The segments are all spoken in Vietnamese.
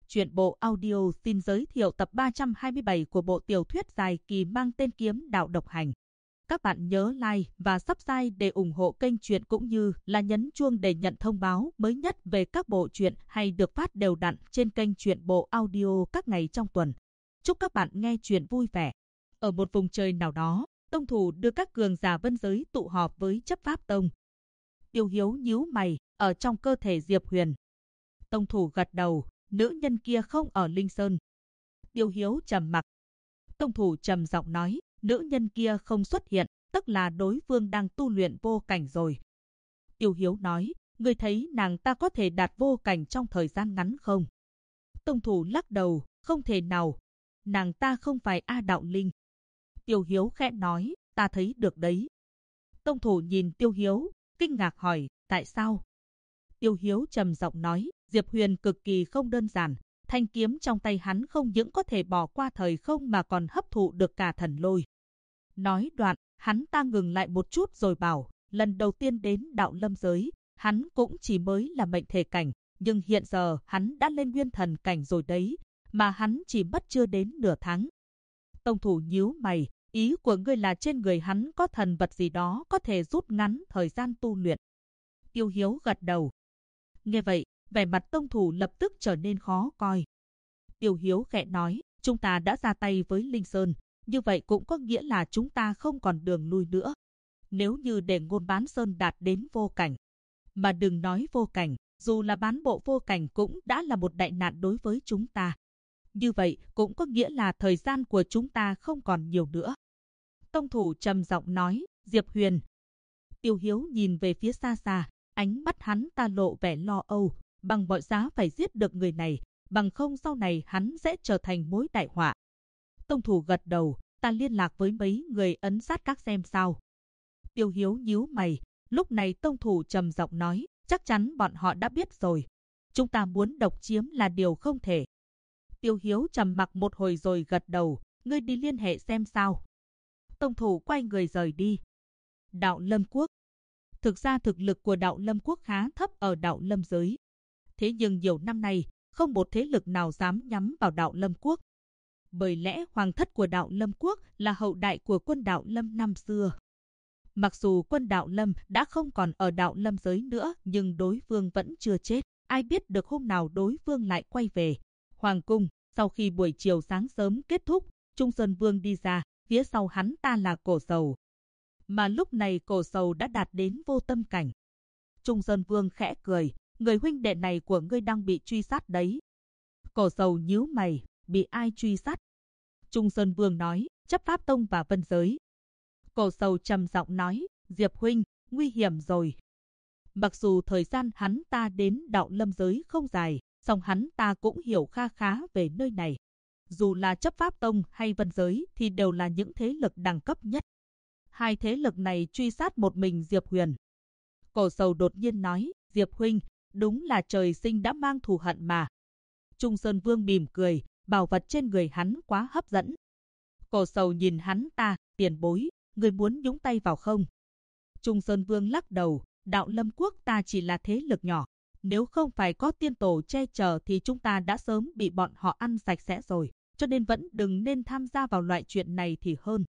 Truyện bộ audio xin giới thiệu tập 327 của bộ tiểu thuyết dài kỳ mang tên Kiếm Đạo Độc Hành. Các bạn nhớ like và subscribe để ủng hộ kênh truyện cũng như là nhấn chuông để nhận thông báo mới nhất về các bộ truyện hay được phát đều đặn trên kênh truyện bộ audio các ngày trong tuần. Chúc các bạn nghe truyện vui vẻ. Ở một vùng trời nào đó, tông thủ đưa các cường giả vân giới tụ họp với chấp pháp tông. Tiêu Hiếu nhíu mày, ở trong cơ thể Diệp Huyền. Tông thủ gật đầu, nữ nhân kia không ở Linh Sơn. Tiêu Hiếu trầm mặc. Tông thủ trầm giọng nói, nữ nhân kia không xuất hiện, tức là đối phương đang tu luyện vô cảnh rồi. Tiêu Hiếu nói, ngươi thấy nàng ta có thể đạt vô cảnh trong thời gian ngắn không? Tông thủ lắc đầu, không thể nào. Nàng ta không phải A Đạo Linh. Tiêu Hiếu khẽ nói, ta thấy được đấy. Tông thủ nhìn Tiêu Hiếu, kinh ngạc hỏi, tại sao? Tiêu Hiếu trầm giọng nói, Diệp Huyền cực kỳ không đơn giản. Thanh kiếm trong tay hắn không những có thể bỏ qua thời không mà còn hấp thụ được cả thần lôi. Nói đoạn, hắn ta ngừng lại một chút rồi bảo, lần đầu tiên đến đạo lâm giới, hắn cũng chỉ mới là mệnh thể cảnh, nhưng hiện giờ hắn đã lên nguyên thần cảnh rồi đấy, mà hắn chỉ mất chưa đến nửa tháng. Tông thủ nhíu mày, ý của ngươi là trên người hắn có thần vật gì đó có thể rút ngắn thời gian tu luyện. Tiêu Hiếu gật đầu. Nghe vậy, vẻ mặt tông thủ lập tức trở nên khó coi. Tiêu Hiếu khẽ nói, chúng ta đã ra tay với Linh Sơn, như vậy cũng có nghĩa là chúng ta không còn đường lui nữa. Nếu như để Ngôn Bán Sơn đạt đến vô cảnh, mà đừng nói vô cảnh, dù là bán bộ vô cảnh cũng đã là một đại nạn đối với chúng ta. Như vậy cũng có nghĩa là thời gian của chúng ta không còn nhiều nữa. Tông thủ trầm giọng nói, Diệp Huyền. Tiêu Hiếu nhìn về phía xa xa, ánh mắt hắn ta lộ vẻ lo âu, bằng mọi giá phải giết được người này, bằng không sau này hắn sẽ trở thành mối đại họa. Tông thủ gật đầu, ta liên lạc với mấy người ấn sát các xem sao. Tiêu Hiếu nhíu mày, lúc này tông thủ trầm giọng nói, chắc chắn bọn họ đã biết rồi. Chúng ta muốn độc chiếm là điều không thể. Tiêu Hiếu trầm mặc một hồi rồi gật đầu, ngươi đi liên hệ xem sao. Tông thủ quay người rời đi. Đạo Lâm Quốc. Thực ra thực lực của Đạo Lâm Quốc khá thấp ở Đạo Lâm giới. Thế nhưng nhiều năm nay, không một thế lực nào dám nhắm vào Đạo Lâm Quốc. Bởi lẽ hoàng thất của Đạo Lâm Quốc là hậu đại của quân Đạo Lâm năm xưa. Mặc dù quân Đạo Lâm đã không còn ở Đạo Lâm giới nữa, nhưng đối phương vẫn chưa chết. Ai biết được hôm nào đối phương lại quay về Hoàng cung. Sau khi buổi chiều sáng sớm kết thúc, Trung Sơn Vương đi ra, phía sau hắn ta là Cổ Sầu. Mà lúc này Cổ Sầu đã đạt đến vô tâm cảnh. Trung Sơn Vương khẽ cười, người huynh đệ này của ngươi đang bị truy sát đấy. Cổ Sầu nhíu mày, bị ai truy sát? Trung Sơn Vương nói, chấp pháp tông và vân giới. Cổ Sầu trầm giọng nói, Diệp huynh, nguy hiểm rồi. Mặc dù thời gian hắn ta đến Đạo Lâm giới không dài, song hắn ta cũng hiểu kha khá về nơi này. Dù là chấp pháp tông hay vân giới thì đều là những thế lực đẳng cấp nhất. Hai thế lực này truy sát một mình Diệp Huyền. Cổ Sầu đột nhiên nói, Diệp huynh, đúng là trời sinh đã mang thù hận mà. Trung Sơn Vương mỉm cười, bảo vật trên người hắn quá hấp dẫn. Cổ Sầu nhìn hắn ta, tiền bối, người muốn nhúng tay vào không? Trung Sơn Vương lắc đầu, Đạo Lâm Quốc ta chỉ là thế lực nhỏ. Nếu không phải có tiên tổ che chở thì chúng ta đã sớm bị bọn họ ăn sạch sẽ rồi. Cho nên vẫn đừng nên tham gia vào loại chuyện này thì hơn.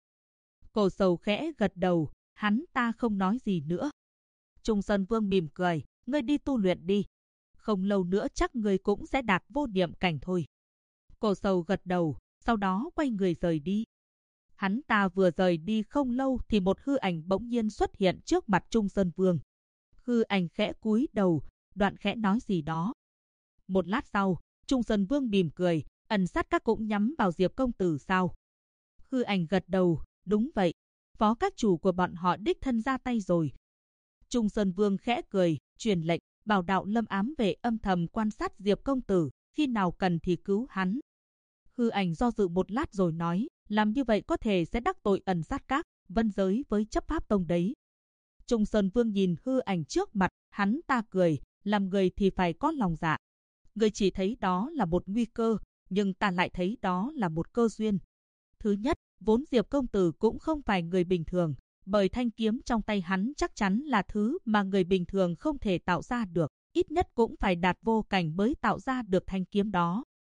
Cổ Sầu khẽ gật đầu, hắn ta không nói gì nữa. Trung Sơn Vương mỉm cười, ngươi đi tu luyện đi. Không lâu nữa chắc ngươi cũng sẽ đạt vô niệm cảnh thôi. Cổ Sầu gật đầu, sau đó quay người rời đi. Hắn ta vừa rời đi không lâu thì một hư ảnh bỗng nhiên xuất hiện trước mặt Trung Sơn Vương. Hư ảnh khẽ cúi đầu, đoạn khẽ nói gì đó. Một lát sau, Trung Sơn Vương mỉm cười, ẩn sát các cũng nhắm vào Diệp công tử sao? Hư ảnh gật đầu, đúng vậy. Phó các chủ của bọn họ đích thân ra tay rồi. Trung Sơn Vương khẽ cười, truyền lệnh, bảo Đạo Lâm ám vệ âm thầm quan sát Diệp công tử, khi nào cần thì cứu hắn. Hư ảnh do dự một lát rồi nói, làm như vậy có thể sẽ đắc tội ẩn sát các, vân giới với chấp pháp tông đấy. Trung Sơn Vương nhìn hư ảnh trước mặt, hắn ta cười, làm người thì phải có lòng dạ. Người chỉ thấy đó là một nguy cơ, nhưng ta lại thấy đó là một cơ duyên. Thứ nhất, vốn Diệp công tử cũng không phải người bình thường, bởi thanh kiếm trong tay hắn chắc chắn là thứ mà người bình thường không thể tạo ra được, ít nhất cũng phải đạt vô cảnh mới tạo ra được thanh kiếm đó.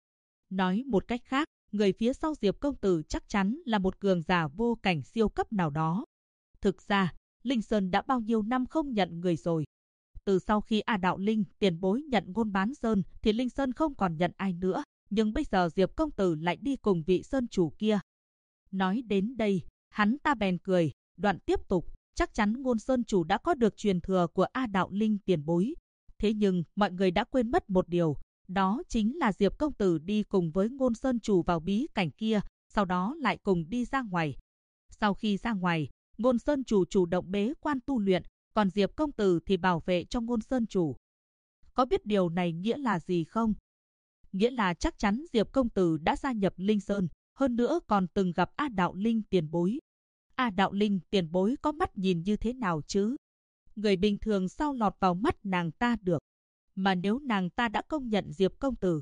Nói một cách khác, người phía sau Diệp công tử chắc chắn là một cường giả vô cảnh siêu cấp nào đó. Thực ra, Linh Sơn đã bao nhiêu năm không nhận người rồi. Từ sau khi A Đạo Linh tiền bối nhận Ngôn Bán Sơn thì Linh Sơn không còn nhận ai nữa. Nhưng bây giờ Diệp công tử lại đi cùng vị Sơn chủ kia. Nói đến đây, hắn ta bèn cười, đoạn tiếp tục. Chắc chắn Ngôn Sơn chủ đã có được truyền thừa của A Đạo Linh tiền bối. Thế nhưng mọi người đã quên mất một điều. Đó chính là Diệp công tử đi cùng với Ngôn Sơn chủ vào bí cảnh kia, sau đó lại cùng đi ra ngoài. Sau khi ra ngoài, Ngôn Sơn chủ chủ động bế quan tu luyện, còn Diệp công tử thì bảo vệ cho Ngôn Sơn chủ. Có biết điều này nghĩa là gì không? Nghĩa là chắc chắn Diệp công tử đã gia nhập Linh Sơn, hơn nữa còn từng gặp A Đạo Linh tiền bối. A Đạo Linh tiền bối có mắt nhìn như thế nào chứ? Người bình thường sao lọt vào mắt nàng ta được? Mà nếu nàng ta đã công nhận Diệp công tử.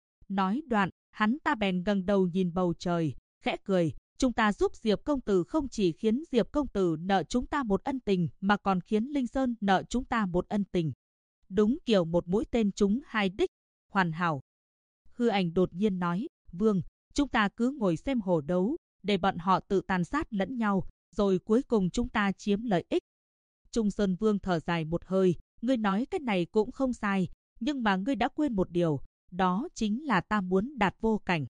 Nói đoạn, hắn ta bèn ngẩng đầu nhìn bầu trời, khẽ cười. Chúng ta giúp Diệp công tử không chỉ khiến Diệp công tử nợ chúng ta một ân tình mà còn khiến Linh Sơn nợ chúng ta một ân tình. Đúng kiểu một mũi tên trúng hai đích, hoàn hảo. Hư Ảnh đột nhiên nói, Vương, chúng ta cứ ngồi xem hổ đấu, để bọn họ tự tàn sát lẫn nhau, rồi cuối cùng chúng ta chiếm lợi ích. Trung Sơn Vương thở dài một hơi, ngươi nói cái này cũng không sai, nhưng mà ngươi đã quên một điều, đó chính là ta muốn đạt vô cảnh.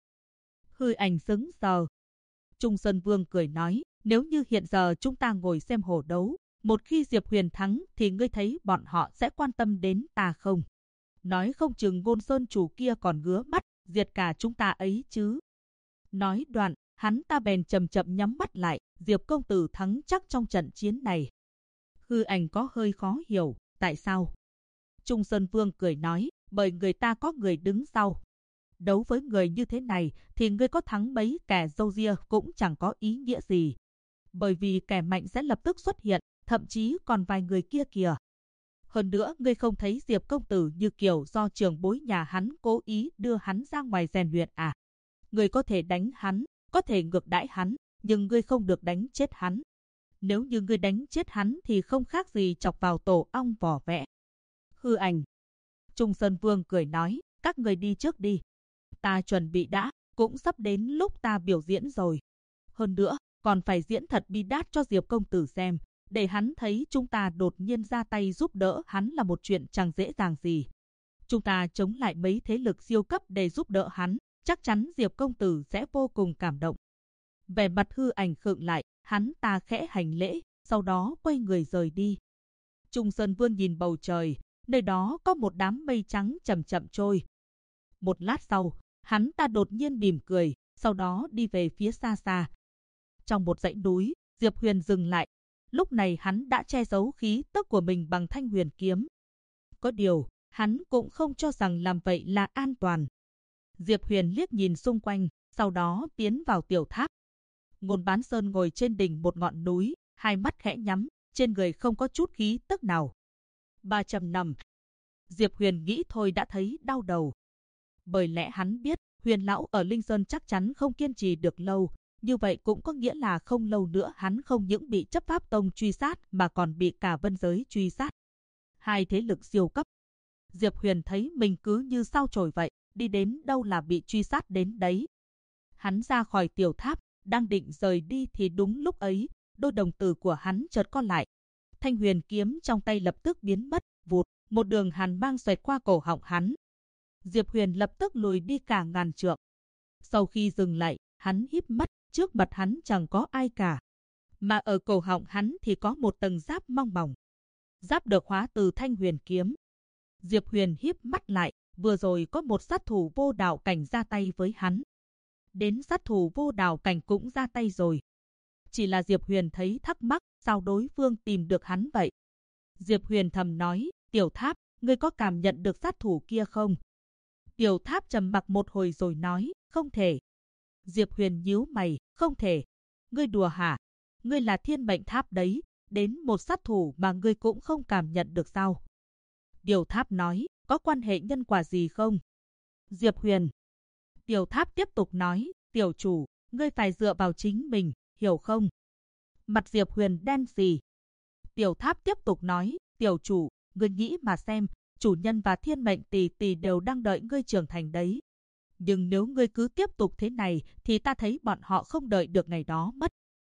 Hư Ảnh sững sờ. Trung Sơn Vương cười nói, nếu như hiện giờ chúng ta ngồi xem hổ đấu, một khi Diệp Huyền thắng thì ngươi thấy bọn họ sẽ quan tâm đến ta không? Nói không chừng Ngôn Sơn chủ kia còn ngứa mắt, diệt cả chúng ta ấy chứ. Nói đoạn, hắn ta bèn chậm chậm nhắm mắt lại, Diệp công tử thắng chắc trong trận chiến này. Hư Ảnh có hơi khó hiểu, tại sao? Trung Sơn Vương cười nói, bởi người ta có người đứng sau. Đấu với người như thế này thì ngươi có thắng mấy kẻ râu ria cũng chẳng có ý nghĩa gì. Bởi vì kẻ mạnh sẽ lập tức xuất hiện, thậm chí còn vài người kia kìa. Hơn nữa, ngươi không thấy Diệp công tử như kiểu do trưởng bối nhà hắn cố ý đưa hắn ra ngoài rèn luyện à? Ngươi có thể đánh hắn, có thể ngược đãi hắn, nhưng ngươi không được đánh chết hắn. Nếu như ngươi đánh chết hắn thì không khác gì chọc vào tổ ong vỏ vẽ. Hư Ảnh. Trung Sơn Vương cười nói, các người đi trước đi. Ta chuẩn bị đã, cũng sắp đến lúc ta biểu diễn rồi. Hơn nữa, còn phải diễn thật bi đát cho Diệp công tử xem, để hắn thấy chúng ta đột nhiên ra tay giúp đỡ hắn là một chuyện chẳng dễ dàng gì. Chúng ta chống lại mấy thế lực siêu cấp để giúp đỡ hắn, chắc chắn Diệp công tử sẽ vô cùng cảm động. Vẻ mặt Hư Ảnh khựng lại, hắn ta khẽ hành lễ, sau đó quay người rời đi. Trung Sơn Vương nhìn bầu trời, nơi đó có một đám mây trắng chậm chậm trôi. Một lát sau, hắn ta đột nhiên mỉm cười, sau đó đi về phía xa xa. Trong một dãy núi, Diệp Huyền dừng lại. Lúc này hắn đã che giấu khí tức của mình bằng thanh huyền kiếm. Có điều, hắn cũng không cho rằng làm vậy là an toàn. Diệp Huyền liếc nhìn xung quanh, sau đó tiến vào tiểu tháp. Ngôn Bán Sơn ngồi trên đỉnh một ngọn núi, hai mắt khẽ nhắm, trên người không có chút khí tức nào. 300 năm. Diệp Huyền nghĩ thôi đã thấy đau đầu. Bởi lẽ hắn biết, Huyền lão ở Linh Sơn chắc chắn không kiên trì được lâu. Như vậy cũng có nghĩa là không lâu nữa hắn không những bị chấp pháp tông truy sát mà còn bị cả vân giới truy sát. Hai thế lực siêu cấp. Diệp Huyền thấy mình cứ như sao chổi vậy, đi đến đâu là bị truy sát đến đấy. Hắn ra khỏi tiểu tháp, đang định rời đi thì đúng lúc ấy, đôi đồng tử của hắn chợt co lại. Thanh huyền kiếm trong tay lập tức biến mất, vụt, một đường hàn mang xoẹt qua cổ họng hắn. Diệp Huyền lập tức lùi đi cả ngàn trượng. Sau khi dừng lại, hắn híp mắt, trước mặt hắn chẳng có ai cả. Mà ở cổ họng hắn thì có một tầng giáp mong mỏng. Giáp được hóa từ thanh huyền kiếm. Diệp Huyền híp mắt lại, vừa rồi có một sát thủ vô đạo cảnh ra tay với hắn. Đến sát thủ vô đạo cảnh cũng ra tay rồi. Chỉ là Diệp Huyền thấy thắc mắc, sao đối phương tìm được hắn vậy? Diệp Huyền thầm nói, Tiểu Tháp, ngươi có cảm nhận được sát thủ kia không? Tiểu Tháp trầm mặc một hồi rồi nói, không thể. Diệp Huyền nhíu mày, không thể. Ngươi đùa hả? Ngươi là Thiên Mệnh Tháp đấy, đến một sát thủ mà ngươi cũng không cảm nhận được sao? Tiểu Tháp nói, có quan hệ nhân quả gì không? Diệp Huyền. Tiểu Tháp tiếp tục nói, tiểu chủ, ngươi phải dựa vào chính mình, hiểu không? Mặt Diệp Huyền đen xì. Tiểu Tháp tiếp tục nói, tiểu chủ, ngươi nghĩ mà xem, chủ nhân và Thiên Mệnh tỷ tỷ đều đang đợi ngươi trưởng thành đấy. Nhưng nếu ngươi cứ tiếp tục thế này thì ta thấy bọn họ không đợi được ngày đó mất.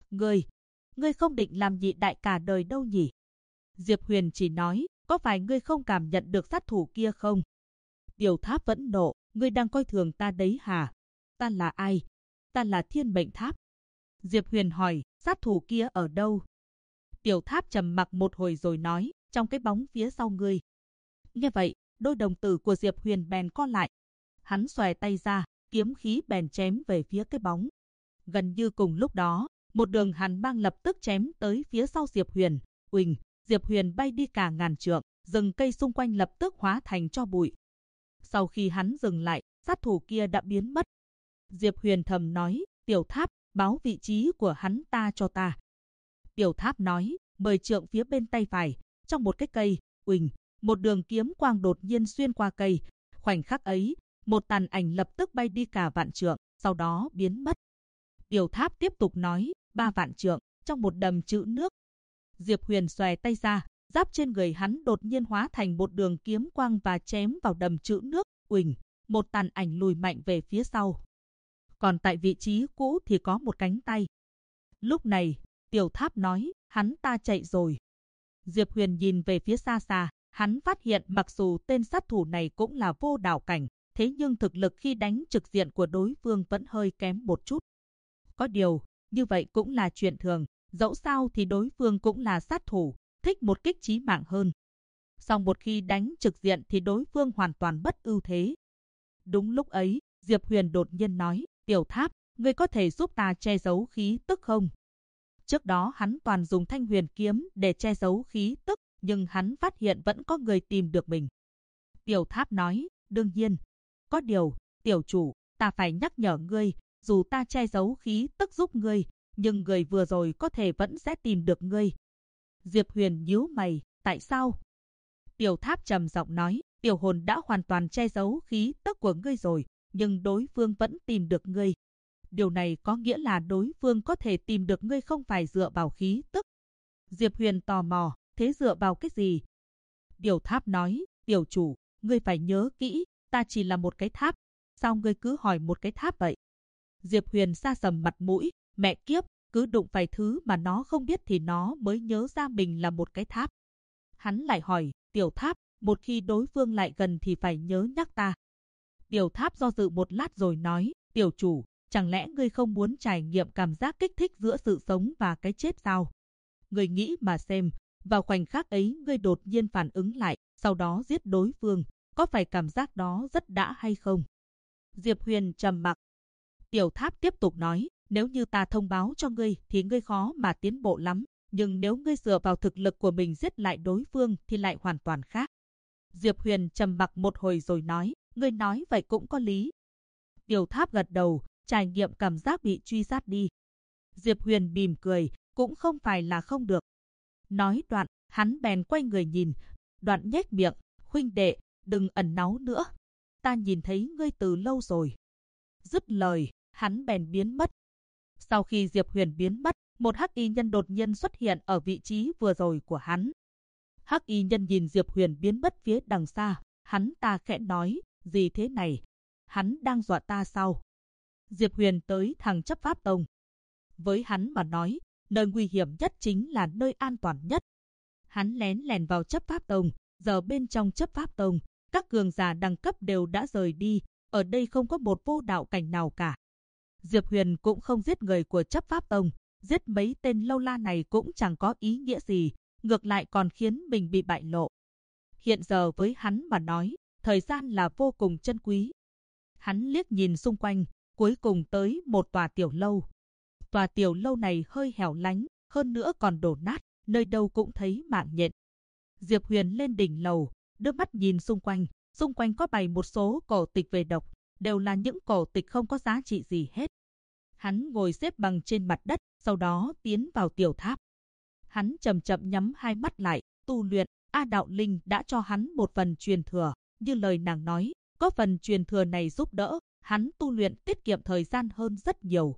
Ngươi không định làm nhị đại cả đời đâu nhỉ? Diệp Huyền chỉ nói, có phải ngươi không cảm nhận được sát thủ kia không? Tiểu Tháp vẫn nộ, ngươi đang coi thường ta đấy hả? Ta là ai? Ta là Thiên Mệnh Tháp. Diệp Huyền hỏi, sát thủ kia ở đâu? Tiểu Tháp trầm mặc một hồi rồi nói, trong cái bóng phía sau ngươi. Nghe vậy, đôi đồng tử của Diệp Huyền bèn co lại. Hắn xòe tay ra, kiếm khí bèn chém về phía cái bóng. Gần như cùng lúc đó, một đường hàn mang lập tức chém tới phía sau Diệp Huyền. Uỳnh, Diệp Huyền bay đi cả ngàn trượng, rừng cây xung quanh lập tức hóa thành tro bụi. Sau khi hắn dừng lại, sát thủ kia đã biến mất. Diệp Huyền thầm nói, Tiểu Tháp, báo vị trí của hắn ta cho ta. Tiểu Tháp nói, 10 trượng phía bên tay phải, trong một cái cây, uỳnh, một đường kiếm quang đột nhiên xuyên qua cây. Khoảnh khắc ấy, một tàn ảnh lập tức bay đi cả vạn trượng, sau đó biến mất. Tiểu Tháp tiếp tục nói, 3 vạn trượng, trong một đầm trữ nước. Diệp Huyền xòe tay ra, giáp trên người hắn đột nhiên hóa thành một đường kiếm quang và chém vào đầm trữ nước. Uỳnh, một tàn ảnh lùi mạnh về phía sau. Còn tại vị trí cũ thì có một cánh tay. Lúc này, Tiểu Tháp nói, hắn ta chạy rồi. Diệp Huyền nhìn về phía xa xa, hắn phát hiện mặc dù tên sát thủ này cũng là vô đạo cảnh, thế nhưng thực lực khi đánh trực diện của đối phương vẫn hơi kém một chút. Có điều, như vậy cũng là chuyện thường, dẫu sao thì đối phương cũng là sát thủ, thích một kích chí mạng hơn. Song một khi đánh trực diện thì đối phương hoàn toàn bất ưu thế. Đúng lúc ấy, Diệp Huyền đột nhiên nói, Tiểu Tháp, ngươi có thể giúp ta che giấu khí tức không? Trước đó hắn toàn dùng Thanh Huyền kiếm để che giấu khí tức, nhưng hắn phát hiện vẫn có người tìm được mình. Tiểu Tháp nói, đương nhiên. Có điều, tiểu chủ, ta phải nhắc nhở ngươi, dù ta che giấu khí tức giúp ngươi, nhưng người vừa rồi có thể vẫn sẽ tìm được ngươi. Diệp Huyền nhíu mày, tại sao? Tiểu Tháp trầm giọng nói, tiểu hồn đã hoàn toàn che giấu khí tức của ngươi rồi, nhưng đối phương vẫn tìm được ngươi. Điều này có nghĩa là đối phương có thể tìm được ngươi không phải dựa vào khí tức. Diệp Huyền tò mò, thế dựa vào cái gì? Tiểu Tháp nói, tiểu chủ, ngươi phải nhớ kỹ, ta chỉ là một cái tháp. Sao ngươi cứ hỏi một cái tháp vậy? Diệp Huyền sa sầm mặt mũi, mẹ kiếp, cứ đụng phải thứ mà nó không biết thì nó mới nhớ ra mình là một cái tháp. Hắn lại hỏi, Tiểu Tháp, một khi đối phương lại gần thì phải nhớ nhắc ta. Tiểu Tháp do dự một lát rồi nói, tiểu chủ, chẳng lẽ ngươi không muốn trải nghiệm cảm giác kích thích giữa sự sống và cái chết sao? Ngươi nghĩ mà xem, vào khoảnh khắc ấy ngươi đột nhiên phản ứng lại, sau đó giết đối phương, có phải cảm giác đó rất đã hay không? Diệp Huyền trầm mặc. Tiểu Tháp tiếp tục nói, nếu như ta thông báo cho ngươi thì ngươi khó mà tiến bộ lắm, nhưng nếu ngươi dựa vào thực lực của mình giết lại đối phương thì lại hoàn toàn khác. Diệp Huyền trầm mặc một hồi rồi nói, ngươi nói vậy cũng có lý. Tiểu Tháp gật đầu, trải nghiệm cảm giác bị truy sát đi. Diệp Huyền mỉm cười, cũng không phải là không được. Nói đoạn, hắn bèn quay người nhìn, đoạn nhếch miệng, huynh đệ, đừng ẩn náu nữa. Ta nhìn thấy ngươi từ lâu rồi. Dứt lời, hắn bèn biến mất. Sau khi Diệp Huyền biến mất, một hắc y nhân đột nhiên xuất hiện ở vị trí vừa rồi của hắn. Hắc y nhân nhìn Diệp Huyền biến mất phía đằng xa, hắn ta khẽ nói, gì thế này? Hắn đang dọa ta sao? Diệp Huyền tới thẳng chấp pháp tông. Với hắn mà nói, nơi nguy hiểm nhất chính là nơi an toàn nhất. Hắn lén lèn vào chấp pháp tông, giờ bên trong chấp pháp tông, các cường giả đẳng cấp đều đã rời đi, ở đây không có một vô đạo cảnh nào cả. Diệp Huyền cũng không giết người của chấp pháp tông, giết mấy tên lâu la này cũng chẳng có ý nghĩa gì, ngược lại còn khiến mình bị bại lộ. Hiện giờ với hắn mà nói, thời gian là vô cùng chân quý. Hắn liếc nhìn xung quanh, cuối cùng tới một tòa tiểu lâu. Tòa tiểu lâu này hơi hẻo lánh, hơn nữa còn đổ nát, nơi đâu cũng thấy mạng nhện. Diệp Huyền lên đỉnh lầu, đưa mắt nhìn xung quanh có bày một số cổ tịch về độc, đều là những cổ tịch không có giá trị gì hết. Hắn ngồi xếp bằng trên mặt đất, sau đó tiến vào tiểu tháp. Hắn chậm chậm nhắm hai mắt lại, tu luyện. A Đạo Linh đã cho hắn một phần truyền thừa, như lời nàng nói, có phần truyền thừa này giúp đỡ, hắn tu luyện tiết kiệm thời gian hơn rất nhiều.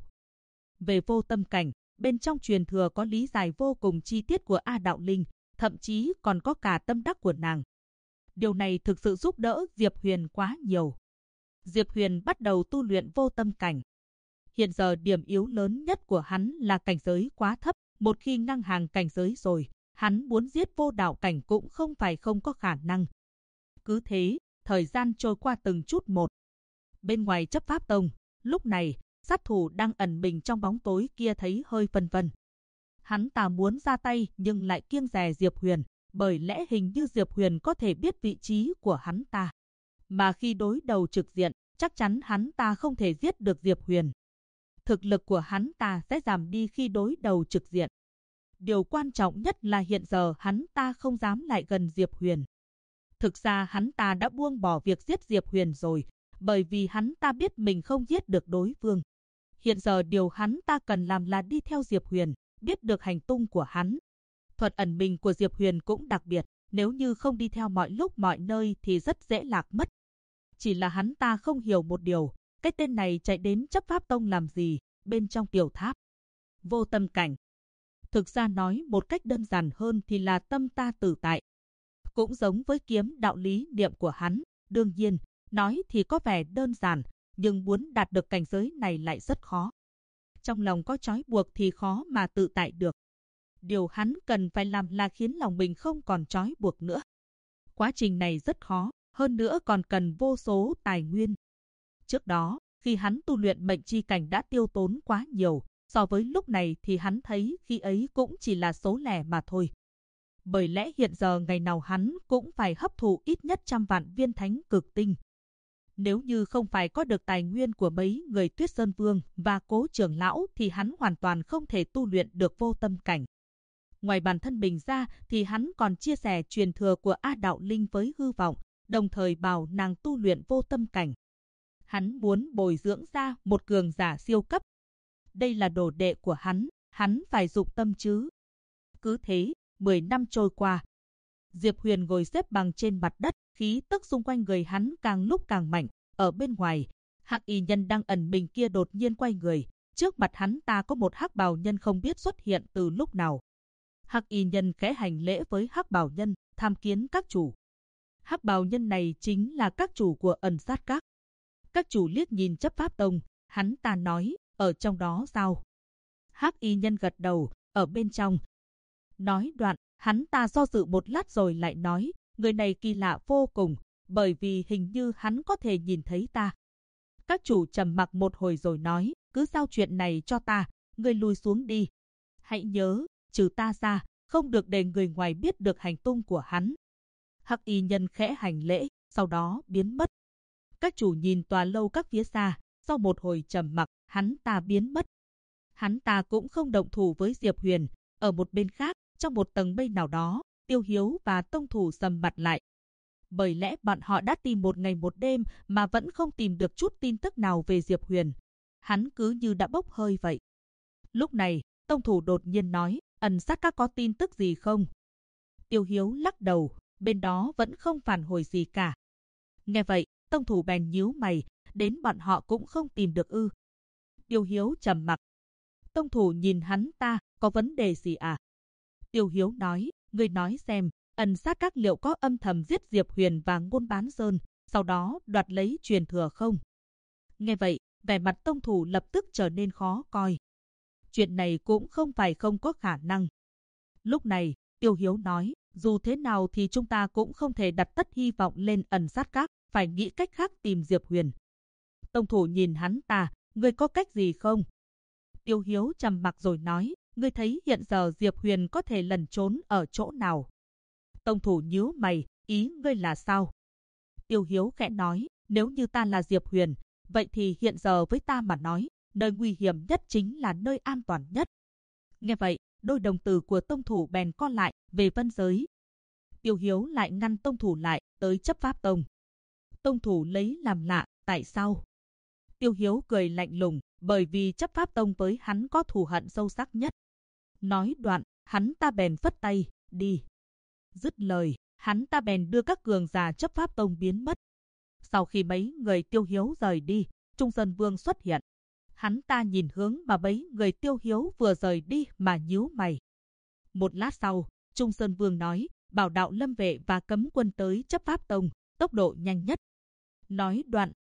Về vô tâm cảnh, bên trong truyền thừa có lý giải vô cùng chi tiết của A Đạo Linh, thậm chí còn có cả tâm đắc của nàng. Điều này thực sự giúp đỡ Diệp Huyền quá nhiều. Diệp Huyền bắt đầu tu luyện vô tâm cảnh. Hiện giờ điểm yếu lớn nhất của hắn là cảnh giới quá thấp, một khi ngang hàng cảnh giới rồi, hắn muốn giết vô đạo cảnh cũng không phải không có khả năng. Cứ thế, thời gian trôi qua từng chút một. Bên ngoài chấp pháp tông, lúc này, sát thủ đang ẩn mình trong bóng tối kia thấy hơi phân vân. Hắn ta muốn ra tay nhưng lại kiêng dè Diệp Huyền, bởi lẽ hình như Diệp Huyền có thể biết vị trí của hắn ta. Mà khi đối đầu trực diện, chắc chắn hắn ta không thể giết được Diệp Huyền. Thực lực của hắn ta sẽ giảm đi khi đối đầu trực diện. Điều quan trọng nhất là hiện giờ hắn ta không dám lại gần Diệp Huyền. Thực ra hắn ta đã buông bỏ việc giết Diệp Huyền rồi, bởi vì hắn ta biết mình không giết được đối phương. Hiện giờ điều hắn ta cần làm là đi theo Diệp Huyền, biết được hành tung của hắn. Thuật ẩn mình của Diệp Huyền cũng đặc biệt, nếu như không đi theo mọi lúc mọi nơi thì rất dễ lạc mất. Chỉ là hắn ta không hiểu một điều, cái tên này chạy đến chấp pháp tông làm gì, bên trong tiểu tháp. Vô tâm cảnh. Thực ra nói một cách đơn giản hơn thì là tâm ta tự tại. Cũng giống với kiếm đạo lý niệm của hắn, đương nhiên, nói thì có vẻ đơn giản, nhưng muốn đạt được cảnh giới này lại rất khó. Trong lòng có trói buộc thì khó mà tự tại được. Điều hắn cần phải làm là khiến lòng mình không còn trói buộc nữa. Quá trình này rất khó, hơn nữa còn cần vô số tài nguyên. Trước đó, khi hắn tu luyện mệnh chi cảnh đã tiêu tốn quá nhiều, so với lúc này thì hắn thấy khi ấy cũng chỉ là số lẻ mà thôi. Bởi lẽ hiện giờ ngày nào hắn cũng phải hấp thụ ít nhất 100 vạn viên thánh cực tinh. Nếu như không phải có được tài nguyên của mấy người Tuyết Sơn Vương và Cố trưởng lão thì hắn hoàn toàn không thể tu luyện được vô tâm cảnh. Ngoài bản thân mình ra thì hắn còn chia sẻ truyền thừa của A Đạo Linh với Hư Vọng, đồng thời bảo nàng tu luyện vô tâm cảnh. Hắn muốn bồi dưỡng ra một cường giả siêu cấp. Đây là đồ đệ của hắn phải dụng tâm chứ. Cứ thế, 10 năm trôi qua. Diệp Huyền ngồi xếp bằng trên mặt đất, khí tức xung quanh người hắn càng lúc càng mạnh. Ở bên ngoài, Hắc Y Nhân đang ẩn mình kia đột nhiên quay người. Trước mặt hắn ta có một Hắc Bào Nhân không biết xuất hiện từ lúc nào. Hắc Y Nhân khẽ hành lễ với Hắc Bào Nhân, tham kiến các chủ. Hắc Bào Nhân này chính là các chủ của Ẩn Sát Các. Các chủ liếc nhìn chấp pháp tông, hắn ta nói, ở trong đó sao? Hắc Y Nhân gật đầu, ở bên trong. Nói đoạn, hắn ta do dự một lát rồi lại nói, người này kỳ lạ vô cùng, bởi vì hình như hắn có thể nhìn thấy ta. Các chủ trầm mặc một hồi rồi nói, cứ giao chuyện này cho ta, ngươi lui xuống đi. Hãy nhớ, trừ ta ra, không được để người ngoài biết được hành tung của hắn. Hắc Y Nhân khẽ hành lễ, sau đó biến mất. Các chủ nhìn tòa lâu các phía xa, sau một hồi trầm mặc, hắn ta biến mất. Hắn ta cũng không động thủ với Diệp Huyền. Ở một bên khác, trong một tầng mây nào đó, Tiêu Hiếu và Tông Thủ sầm mặt lại. Bởi lẽ bọn họ đã tìm một ngày một đêm mà vẫn không tìm được chút tin tức nào về Diệp Huyền. Hắn cứ như đã bốc hơi vậy. Lúc này, Tông Thủ đột nhiên nói, Ẩn Sát Các có tin tức gì không? Tiêu Hiếu lắc đầu, bên đó vẫn không phản hồi gì cả. Nghe vậy, Tông Thủ bèn nhíu mày, đến bọn họ cũng không tìm được ư? Tiêu Hiếu trầm mặc. Tông Thủ nhìn hắn ta, có vấn đề gì à? Tiêu Hiếu nói, ngươi nói xem, Ẩn Sát Các liệu có âm thầm giết Diệp Huyền và Ngôn Bán Sơn, sau đó đoạt lấy truyền thừa không? Nghe vậy, vẻ mặt Tông Thủ lập tức trở nên khó coi. Chuyện này cũng không phải không có khả năng. Lúc này, Tiêu Hiếu nói, dù thế nào thì chúng ta cũng không thể đặt tất hy vọng lên Ẩn Sát Các, phải nghĩ cách khác tìm Diệp Huyền. Tông Thủ nhìn hắn ta, ngươi có cách gì không? Tiêu Hiếu trầm mặc rồi nói, ngươi thấy hiện giờ Diệp Huyền có thể lẩn trốn ở chỗ nào? Tông Thủ nhíu mày, ý ngươi là sao? Tiêu Hiếu khẽ nói, nếu như ta là Diệp Huyền, vậy thì hiện giờ với ta mà nói, nơi nguy hiểm nhất chính là nơi an toàn nhất. Nghe vậy, đôi đồng tử của Tông Thủ bèn co lại, về Vân Giới. Tiêu Hiếu lại ngăn Tông Thủ lại, tới chấp pháp tông. Tông Thủ lấy làm lạ, tại sao? Tiêu Hiếu cười lạnh lùng, bởi vì chấp pháp tông với hắn có thù hận sâu sắc nhất. Nói đoạn, hắn ta bèn phất tay, đi. Dứt lời, hắn ta bèn đưa các cường giả chấp pháp tông biến mất. Sau khi mấy người Tiêu Hiếu rời đi, Trung Sơn Vương xuất hiện. Hắn ta nhìn hướng mà mấy người Tiêu Hiếu vừa rời đi mà nhíu mày. Một lát sau, Trung Sơn Vương nói, bảo đạo lâm vệ và cấm quân tới chấp pháp tông, tốc độ nhanh nhất. Nói đoạn,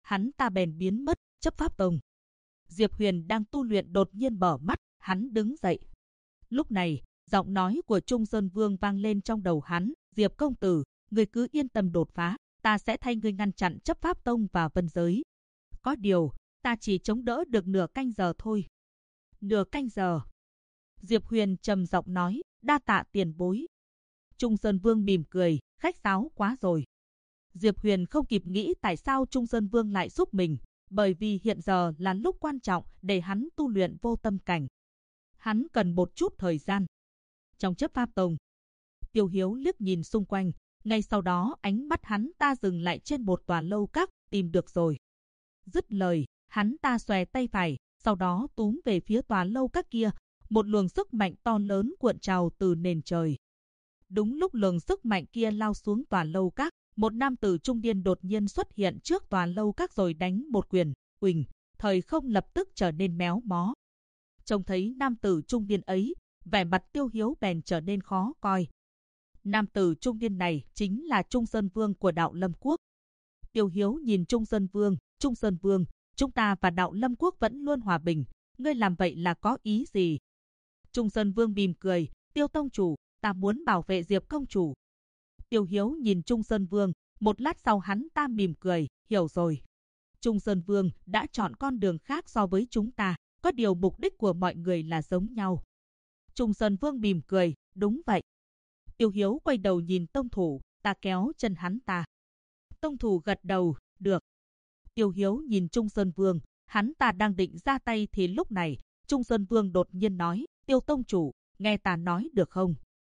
hắn ta bèn biến mất. Chấp pháp tông. Diệp Huyền đang tu luyện đột nhiên mở mắt, hắn đứng dậy. Lúc này, giọng nói của Trung Sơn Vương vang lên trong đầu hắn. Diệp công tử, người cứ yên tâm đột phá, ta sẽ thay ngươi ngăn chặn chấp pháp tông và vân giới. Có điều, ta chỉ chống đỡ được nửa canh giờ thôi. Nửa canh giờ. Diệp Huyền trầm giọng nói, đa tạ tiền bối. Trung Sơn Vương mỉm cười, khách sáo quá rồi. Diệp Huyền không kịp nghĩ tại sao Trung Sơn Vương lại giúp mình, bởi vì hiện giờ là lúc quan trọng để hắn tu luyện vô tâm cảnh. Hắn cần một chút thời gian. Trong chấp pháp tông, Tiêu Hiếu liếc nhìn xung quanh, ngay sau đó ánh mắt hắn ta dừng lại trên một tòa lâu các, tìm được rồi. Dứt lời, hắn ta xòe tay phải, sau đó túm về phía tòa lâu các kia, một luồng sức mạnh to lớn cuộn trào từ nền trời. Đúng lúc luồng sức mạnh kia lao xuống tòa lâu các, một nam tử trung niên đột nhiên xuất hiện trước tòa lâu các rồi đánh một quyền, uỳnh, thời không lập tức trở nên méo mó. Trông thấy nam tử trung niên ấy, vẻ mặt Tiêu Hiếu bèn trở nên khó coi. Nam tử trung niên này chính là Trung Sơn Vương của Đạo Lâm Quốc. Tiêu Hiếu nhìn Trung Sơn Vương, chúng ta và Đạo Lâm Quốc vẫn luôn hòa bình, ngươi làm vậy là có ý gì? Trung Sơn Vương mỉm cười, Tiêu tông chủ, ta muốn bảo vệ Diệp công chủ. Tiêu Hiếu nhìn Trung Sơn Vương, một lát sau hắn ta mỉm cười, hiểu rồi. Trung Sơn Vương đã chọn con đường khác so với chúng ta, có điều mục đích của mọi người là giống nhau. Trung Sơn Vương mỉm cười, đúng vậy. Tiêu Hiếu quay đầu nhìn tông thủ, ta kéo chân hắn ta. Tông thủ gật đầu, được. Tiêu Hiếu nhìn Trung Sơn Vương, hắn ta đang định ra tay thì lúc này, Trung Sơn Vương đột nhiên nói, Tiêu tông chủ, nghe ta nói được không?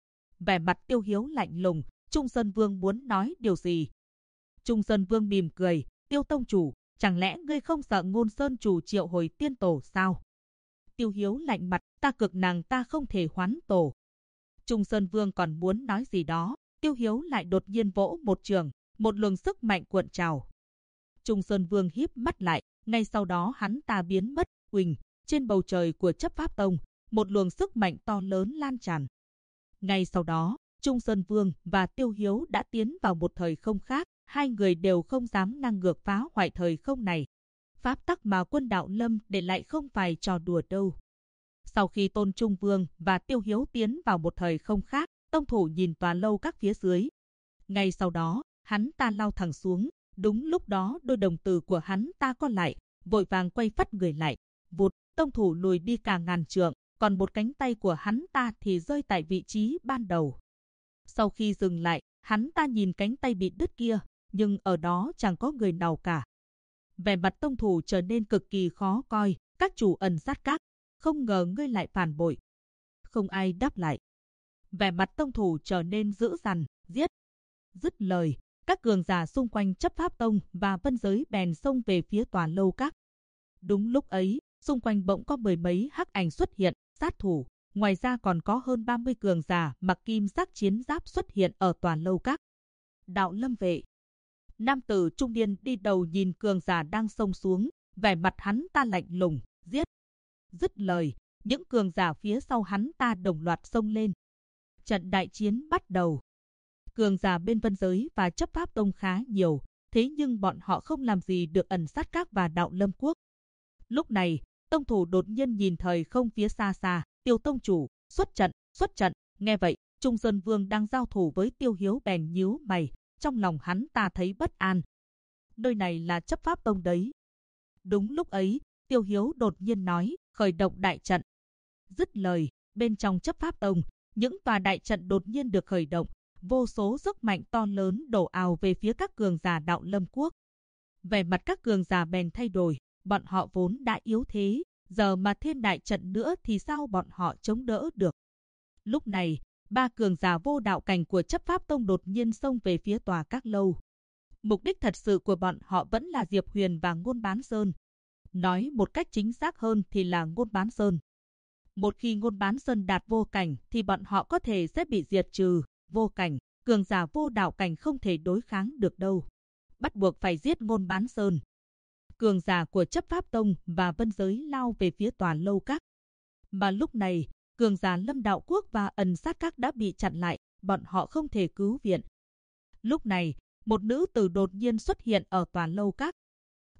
Vẻ mặt Tiêu Hiếu lạnh lùng, Trung Sơn Vương muốn nói điều gì? Trung Sơn Vương mỉm cười, Tiêu tông chủ, chẳng lẽ ngươi không sợ Ngôn Sơn chủ triệu hồi tiên tổ sao? Tiêu Hiếu lạnh mặt, ta cực nàng ta không thể hoán tổ. Trung Sơn Vương còn muốn nói gì đó, Tiêu Hiếu lại đột nhiên vỗ một trường, một luồng sức mạnh cuộn trào. Trung Sơn Vương híp mắt lại, ngay sau đó hắn ta biến mất, uỳnh, trên bầu trời của chấp pháp tông, một luồng sức mạnh to lớn lan tràn. Ngay sau đó, Trung Sơn Vương và Tiêu Hiếu đã tiến vào một thời không khác, hai người đều không dám ngang ngược phá hoại thời không này. Pháp tắc mà quân Đạo Lâm để lại không phải trò đùa đâu. Sau khi Tôn Trung Vương và Tiêu Hiếu tiến vào một thời không khác, tông thủ nhìn tòa lâu các phía dưới. Ngay sau đó, hắn ta lao thẳng xuống. Đúng lúc đó đôi đồng tử của hắn ta co lại, vội vàng quay phắt người lại. Vụt, tông thủ lùi đi cả ngàn trượng, còn một cánh tay của hắn ta thì rơi tại vị trí ban đầu. Sau khi dừng lại, hắn ta nhìn cánh tay bị đứt kia, nhưng ở đó chẳng có người nào cả. Vẻ mặt tông thủ trở nên cực kỳ khó coi, các chủ ẩn sát các, không ngờ ngươi lại phản bội. Không ai đáp lại. Vẻ mặt tông thủ trở nên dữ dằn, giết. Dứt lời, các cường giả xung quanh chấp pháp tông và vân giới bèn xông về phía tòa lâu các. Đúng lúc ấy, xung quanh bỗng có mười mấy hắc ảnh xuất hiện, sát thủ. Ngoài ra còn có hơn 30 cường giả mặc kim sắc chiến giáp xuất hiện ở tòa lâu các. Đạo Lâm vệ. Nam tử trung niên đi đầu nhìn cường giả đang xông xuống, vẻ mặt hắn ta lạnh lùng, giết. Dứt lời, những cường giả phía sau hắn ta đồng loạt xông lên. Trận đại chiến bắt đầu. Cường giả bên vân giới và chấp pháp tông khá nhiều, thế nhưng bọn họ không làm gì được ẩn sát các và Đạo Lâm quốc. Lúc này, tông thủ đột nhiên nhìn thời không phía xa xa, Tiêu tông chủ, xuất trận. Nghe vậy, Trung Sơn Vương đang giao thủ với Tiêu Hiếu bèn nhíu mày, trong lòng hắn ta thấy bất an. Nơi này là chấp pháp tông đấy. Đúng lúc ấy, Tiêu Hiếu đột nhiên nói, khởi động đại trận. Dứt lời, bên trong chấp pháp tông, những tòa đại trận đột nhiên được khởi động, vô số sức mạnh to lớn đổ ào về phía các cường giả Đạo Lâm quốc. Vẻ mặt các cường giả bèn thay đổi, bọn họ vốn đã yếu thế, giờ mà thêm đại trận nữa thì sao bọn họ chống đỡ được. Lúc này, ba cường giả vô đạo cảnh của chấp pháp tông đột nhiên xông về phía tòa các lâu. Mục đích thật sự của bọn họ vẫn là Diệp Huyền và Ngôn Bán Sơn. Nói một cách chính xác hơn thì là Ngôn Bán Sơn. Một khi Ngôn Bán Sơn đạt vô cảnh thì bọn họ có thể sẽ bị diệt trừ. Vô cảnh, cường giả vô đạo cảnh không thể đối kháng được đâu. Bắt buộc phải giết Ngôn Bán Sơn. Cường giả của chấp pháp tông và vân giới lao về phía tòa lâu các. Mà lúc này, cường giả Lâm Đạo quốc và ẩn sát các đã bị chặn lại, bọn họ không thể cứu viện. Lúc này, một nữ tử đột nhiên xuất hiện ở tòa lâu các.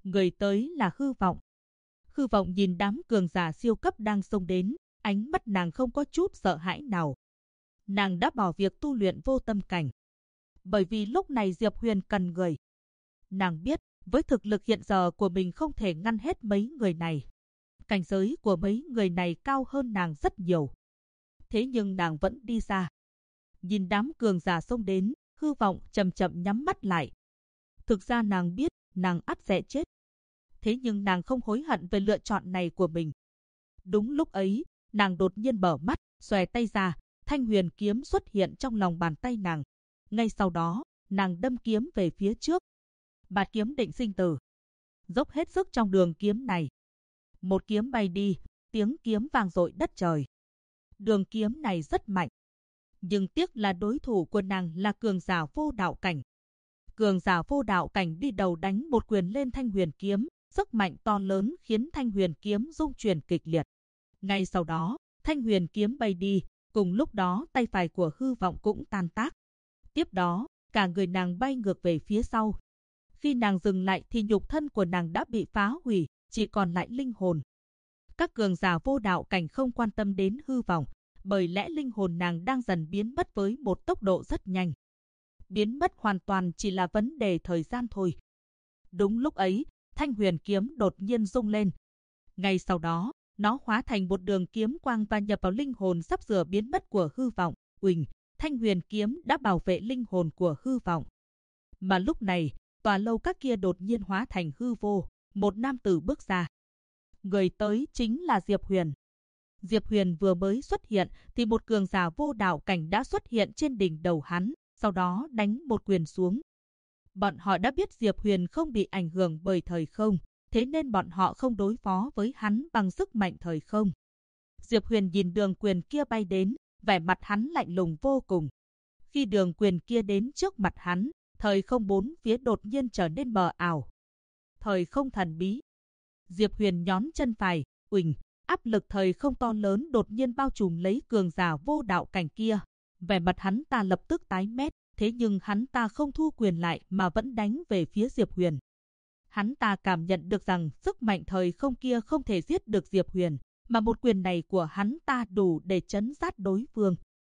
Người tới là Hư Vọng. Hư Vọng nhìn đám cường giả siêu cấp đang xông đến, ánh mắt nàng không có chút sợ hãi nào. Nàng đã bỏ việc tu luyện vô tâm cảnh. Bởi vì lúc này Diệp Huyền cần người. Nàng biết, với thực lực hiện giờ của mình không thể ngăn hết mấy người này. Cảnh giới của mấy người này cao hơn nàng rất nhiều. Thế nhưng nàng vẫn đi xa. Nhìn đám cường giả xông đến, Hư Vọng chậm chậm nhắm mắt lại. Thực ra nàng biết, nàng ắt sẽ chết. Thế nhưng nàng không hối hận về lựa chọn này của mình. Đúng lúc ấy, nàng đột nhiên mở mắt, xòe tay ra, thanh huyền kiếm xuất hiện trong lòng bàn tay nàng. Ngay sau đó, nàng đâm kiếm về phía trước. Bạt kiếm định sinh tử. Dốc hết sức trong đường kiếm này. Một kiếm bay đi, tiếng kiếm vang dội đất trời. Đường kiếm này rất mạnh. Nhưng tiếc là đối thủ của nàng là cường giả vô đạo cảnh. Cường giả vô đạo cảnh đi đầu đánh một quyền lên thanh huyền kiếm, sức mạnh to lớn khiến thanh huyền kiếm rung chuyển kịch liệt. Ngay sau đó, thanh huyền kiếm bay đi, cùng lúc đó tay phải của Hư Vọng cũng tan tác. Tiếp đó, cả người nàng bay ngược về phía sau. Khi nàng dừng lại thì nhục thân của nàng đã bị phá hủy, chỉ còn lại linh hồn. Các cường giả vô đạo cảnh không quan tâm đến Hư Vọng, bởi lẽ linh hồn nàng đang dần biến mất với một tốc độ rất nhanh. Biến mất hoàn toàn chỉ là vấn đề thời gian thôi. Đúng lúc ấy, thanh huyền kiếm đột nhiên rung lên. Ngay sau đó, nó hóa thành một đường kiếm quang và nhập vào linh hồn sắp sửa biến mất của Hư Vọng. Uỳnh, thanh huyền kiếm đã bảo vệ linh hồn của Hư Vọng. Mà lúc này, tòa lâu các kia đột nhiên hóa thành hư vô, một nam tử bước ra. Người tới chính là Diệp Huyền. Diệp Huyền vừa mới xuất hiện thì một cường giả vô đạo cảnh đã xuất hiện trên đỉnh đầu hắn, sau đó đánh một quyền xuống. Bọn họ đã biết Diệp Huyền không bị ảnh hưởng bởi thời không, thế nên bọn họ không đối phó với hắn bằng sức mạnh thời không. Diệp Huyền nhìn đường quyền kia bay đến, vẻ mặt hắn lạnh lùng vô cùng. Khi đường quyền kia đến trước mặt hắn, thời không bốn phía đột nhiên trở nên mờ ảo. Thời không thần bí. Diệp Huyền nhón chân phải, uỳnh, áp lực thời không to lớn đột nhiên bao trùm lấy cường giả vô đạo cảnh kia. Vẻ mặt hắn ta lập tức tái mét, thế nhưng hắn ta không thu quyền lại mà vẫn đánh về phía Diệp Huyền. Hắn ta cảm nhận được rằng sức mạnh thời không kia không thể giết được Diệp Huyền, mà một quyền này của hắn ta đủ để trấn sát đối phương.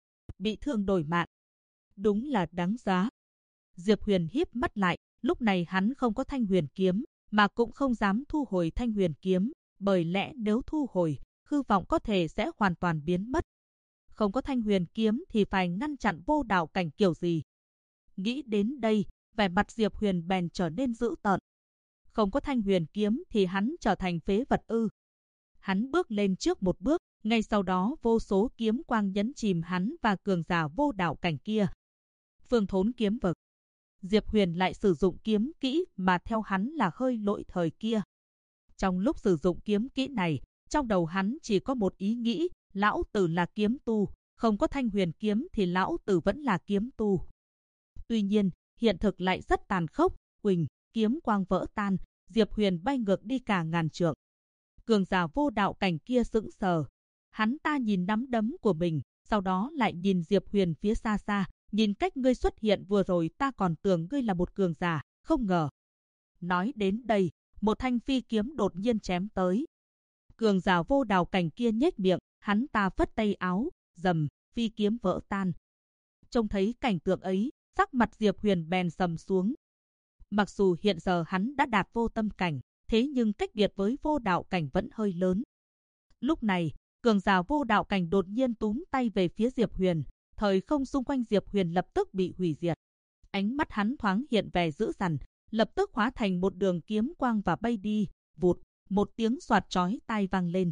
Bị thương đổi mạng. Đúng là đáng giá. Diệp Huyền híp mắt lại, lúc này hắn không có thanh huyền kiếm, mà cũng không dám thu hồi thanh huyền kiếm, bởi lẽ nếu thu hồi, Hư Vọng có thể sẽ hoàn toàn biến mất. Không có thanh huyền kiếm thì phải ngăn chặn vô đạo cảnh kiểu gì. Nghĩ đến đây, vẻ mặt Diệp Huyền bèn trở nên dữ tợn. Không có thanh huyền kiếm thì hắn trở thành phế vật ư. Hắn bước lên trước một bước, ngay sau đó vô số kiếm quang nhấn chìm hắn và cường giả vô đạo cảnh kia. Phương Thốn kiếm vực. Diệp Huyền lại sử dụng kiếm kỹ mà theo hắn là hơi lỗi thời kia. Trong lúc sử dụng kiếm kỹ này, trong đầu hắn chỉ có một ý nghĩ, lão tử là kiếm tu, không có thanh huyền kiếm thì lão tử vẫn là kiếm tu. Tuy nhiên, hiện thực lại rất tàn khốc, uỳnh, kiếm quang vỡ tan, Diệp Huyền bay ngược đi cả ngàn trượng. Cường giả vô đạo cảnh kia sững sờ. Hắn ta nhìn nắm đấm của mình, sau đó lại nhìn Diệp Huyền phía xa xa, nhìn cách ngươi xuất hiện vừa rồi ta còn tưởng ngươi là một cường giả, không ngờ. Nói đến đây, một thanh phi kiếm đột nhiên chém tới. Cường giả vô đạo cảnh kia nhếch miệng, hắn ta phất tay áo, rầm, phi kiếm vỡ tan. Trông thấy cảnh tượng ấy, sắc mặt Diệp Huyền bèn sầm xuống. Mặc dù hiện giờ hắn đã đạt vô tâm cảnh, thế nhưng cách biệt với vô đạo cảnh vẫn hơi lớn. Lúc này, cường giả vô đạo cảnh đột nhiên túm tay về phía Diệp Huyền, thời không xung quanh Diệp Huyền lập tức bị hủy diệt. Ánh mắt hắn thoáng hiện vẻ dữ dằn, lập tức hóa thành một đường kiếm quang và bay đi, vụt, một tiếng xoạt chói tai vang lên.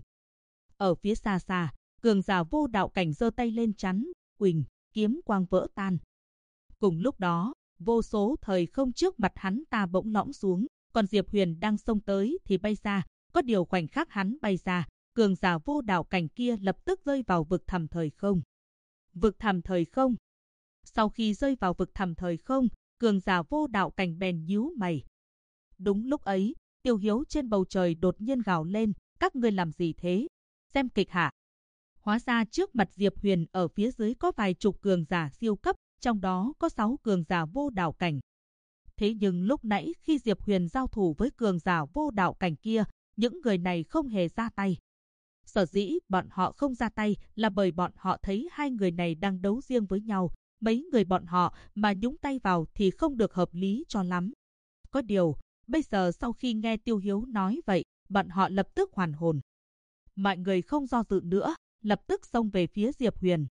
Ở phía xa xa, cường giả vô đạo cảnh giơ tay lên chắn, uỳnh, kiếm quang vỡ tan. Cùng lúc đó, vô số thời không trước mặt hắn ta bỗng lõm xuống, còn Diệp Huyền đang xông tới thì bay ra, có điều khoảnh khắc hắn bay ra, cường giả vô đạo cảnh kia lập tức rơi vào vực thẳm thời không. Vực thẳm thời không. Sau khi rơi vào vực thẳm thời không, cường giả vô đạo cảnh bèn nhíu mày. Đúng lúc ấy, Tiêu Hiếu trên bầu trời đột nhiên gào lên, các ngươi làm gì thế? Xem kịch hả? Hóa ra trước mặt Diệp Huyền ở phía dưới có vài chục cường giả siêu cấp, trong đó có 6 cường giả vô đạo cảnh. Thế nhưng lúc nãy khi Diệp Huyền giao thủ với cường giả vô đạo cảnh kia, những người này không hề ra tay. Sở dĩ bọn họ không ra tay là bởi bọn họ thấy hai người này đang đấu riêng với nhau. Mấy người bọn họ mà nhúng tay vào thì không được hợp lý cho lắm. Có điều, bây giờ sau khi nghe Tiêu Hiếu nói vậy, bọn họ lập tức hoàn hồn. Mọi người không do dự nữa, lập tức xông về phía Diệp Huyền.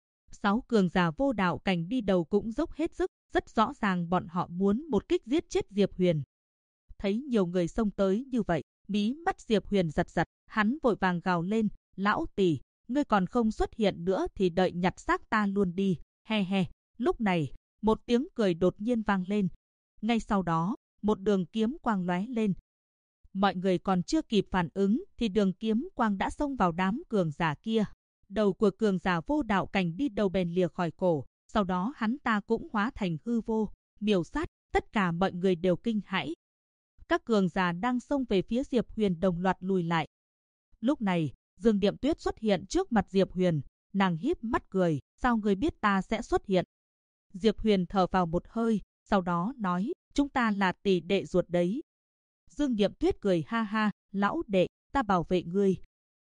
6 cường giả vô đạo cảnh đi đầu cũng dốc hết sức, rất rõ ràng bọn họ muốn một kích giết chết Diệp Huyền. Thấy nhiều người xông tới như vậy, mí mắt Diệp Huyền giật giật, hắn vội vàng gào lên, lão tỷ, ngươi còn không xuất hiện nữa thì đợi nhặt xác ta luôn đi, he he. Lúc này, một tiếng cười đột nhiên vang lên. Ngay sau đó, một đường kiếm quang lóe lên. Mọi người còn chưa kịp phản ứng thì đường kiếm quang đã xông vào đám cường giả kia. Đầu của cường giả vô đạo cảnh đi đầu bèn lìa khỏi cổ, sau đó hắn ta cũng hóa thành hư vô, miểu sát, tất cả mọi người đều kinh hãi. Các cường giả đang xông về phía Diệp Huyền đồng loạt lùi lại. Lúc này, Dương Điệm Tuyết xuất hiện trước mặt Diệp Huyền, nàng híp mắt cười, sao ngươi biết ta sẽ xuất hiện? Diệp Huyền thở vào một hơi, sau đó nói, chúng ta là tỷ đệ ruột đấy. Dương Điệm Tuyết cười ha ha, lão đệ, ta bảo vệ ngươi.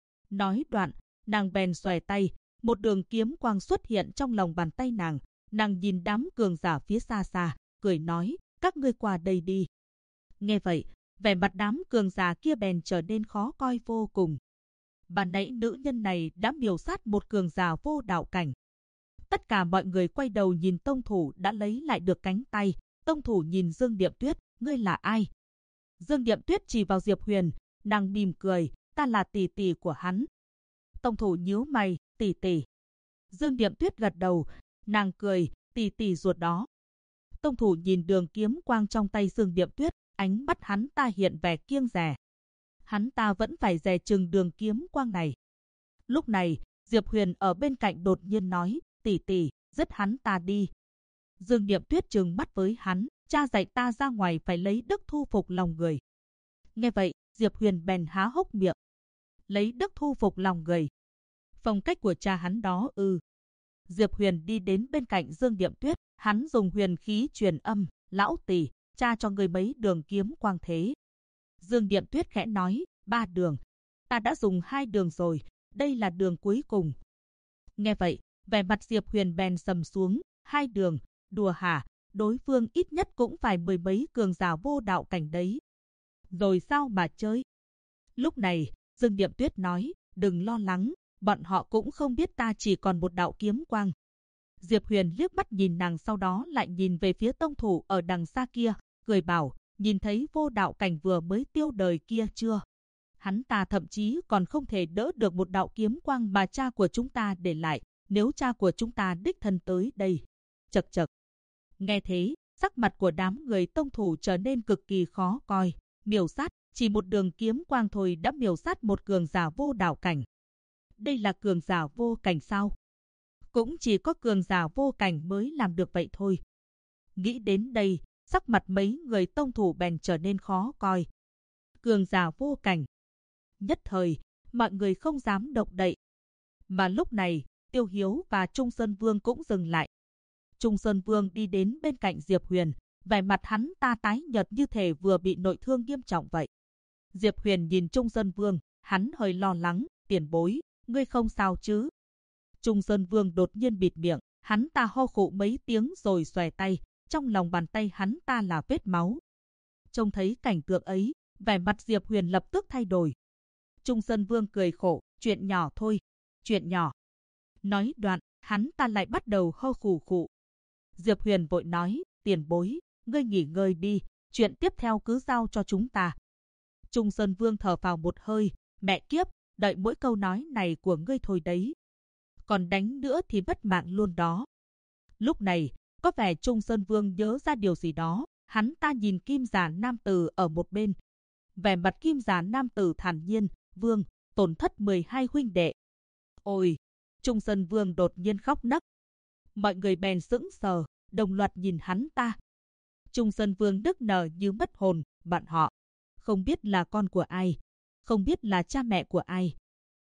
Nói đoạn, nàng bèn xòe tay, một đường kiếm quang xuất hiện trong lòng bàn tay nàng. Nàng nhìn đám cường giả phía xa xa, cười nói, các ngươi qua đây đi. Nghe vậy, vẻ mặt đám cường giả kia bèn trở nên khó coi vô cùng. Ban nãy nữ nhân này đã miểu sát một cường giả vô đạo cảnh. Tất cả mọi người quay đầu nhìn tông thủ đã lấy lại được cánh tay. Tông thủ nhìn Dương Điệm Tuyết, ngươi là ai? Dương Điệm Tuyết chỉ vào Diệp Huyền, nàng mỉm cười, ta là tỷ tỷ của hắn. Tông thủ nhíu mày, tỷ tỷ. Dương Điệm Tuyết gật đầu, nàng cười, tỷ tỷ ruột đó. Tông thủ nhìn đường kiếm quang trong tay Dương Điệm Tuyết, ánh mắt hắn ta hiện vẻ kiêng dè. Hắn ta vẫn phải dè chừng đường kiếm quang này. Lúc này, Diệp Huyền ở bên cạnh đột nhiên nói, tỷ tỷ, dứt hắn ta đi. Dương Điệm Tuyết trừng mắt với hắn, cha dạy ta ra ngoài phải lấy đức thu phục lòng người. Nghe vậy, Diệp Huyền bèn há hốc miệng. Lấy đức thu phục lòng người. Phong cách của cha hắn đó ư. Diệp Huyền đi đến bên cạnh Dương Điệm Tuyết, hắn dùng huyền khí truyền âm, lão tỷ, cha cho người mấy đường kiếm quang thế. Dương Điệm Tuyết khẽ nói, 3 đường. Ta đã dùng 2 đường rồi, đây là đường cuối cùng. Nghe vậy, vẻ mặt Diệp Huyền bèn sầm xuống, 2 đường, đùa hả, đối phương ít nhất cũng phải 10 mấy cường giả vô đạo cảnh đấy. Rồi sao mà chơi? Lúc này, Dương Điệm Tuyết nói, đừng lo lắng, bọn họ cũng không biết ta chỉ còn một đạo kiếm quang. Diệp Huyền liếc mắt nhìn nàng, sau đó lại nhìn về phía tông thủ ở đằng xa kia, cười bảo, nhìn thấy vô đạo cảnh vừa mới tiêu đời kia chưa? Hắn ta thậm chí còn không thể đỡ được một đạo kiếm quang mà cha của chúng ta để lại, nếu cha của chúng ta đích thân tới đây. Chậc chậc. Nghe thế, sắc mặt của đám người tông thủ trở nên cực kỳ khó coi. Miểu sát, chỉ một đường kiếm quang thôi đã miểu sát một cường giả vô đạo cảnh. Đây là cường giả vô cảnh sao? Cũng chỉ có cường giả vô cảnh mới làm được vậy thôi. Nghĩ đến đây, sắc mặt mấy người tông thủ bèn trở nên khó coi. Cường giả vô cảnh. Nhất thời, mọi người không dám động đậy. Mà lúc này, Tiêu Hiếu và Trung Sơn Vương cũng dừng lại. Trung Sơn Vương đi đến bên cạnh Diệp Huyền, vẻ mặt hắn ta tái nhợt như thể vừa bị nội thương nghiêm trọng vậy. Diệp Huyền nhìn Trung Sơn Vương, hắn hơi lo lắng, tiền bối, ngươi không sao chứ? Trung Sơn Vương đột nhiên bịt miệng, hắn ta ho khụ mấy tiếng rồi xòe tay, trong lòng bàn tay hắn ta là vết máu. Trông thấy cảnh tượng ấy, vẻ mặt Diệp Huyền lập tức thay đổi. Trung Sơn Vương cười khổ, chuyện nhỏ thôi, chuyện nhỏ. Nói đoạn, hắn ta lại bắt đầu ho khụ khụ. Diệp Huyền vội nói, tiền bối, ngươi nghỉ ngơi đi, chuyện tiếp theo cứ giao cho chúng ta. Trung Sơn Vương thở phào một hơi, mẹ kiếp, đợi mỗi câu nói này của ngươi thôi đấy. Còn đánh nữa thì mất mạng luôn đó. Lúc này, có vẻ Trung Sơn Vương nhớ ra điều gì đó, hắn ta nhìn Kim Giả nam tử ở một bên. Vẻ mặt Kim Giả nam tử thản nhiên, Vương, tổn thất 12 huynh đệ. Ôi, Trung Sơn Vương đột nhiên khóc nấc. Mọi người bèn sững sờ, đồng loạt nhìn hắn ta. Trung Sơn Vương nức nở như mất hồn, bạn họ. Không biết là con của ai, không biết là cha mẹ của ai.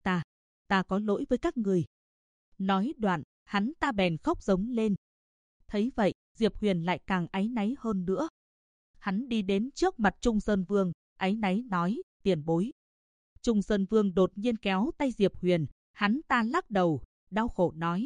Ta có lỗi với các người. Nói đoạn, hắn ta bèn khóc giống lên. Thấy vậy, Diệp Huyền lại càng áy náy hơn nữa. Hắn đi đến trước mặt Trung Sơn Vương, áy náy nói, tiền bối. Trung Sơn Vương đột nhiên kéo tay Diệp Huyền, hắn ta lắc đầu, đau khổ nói,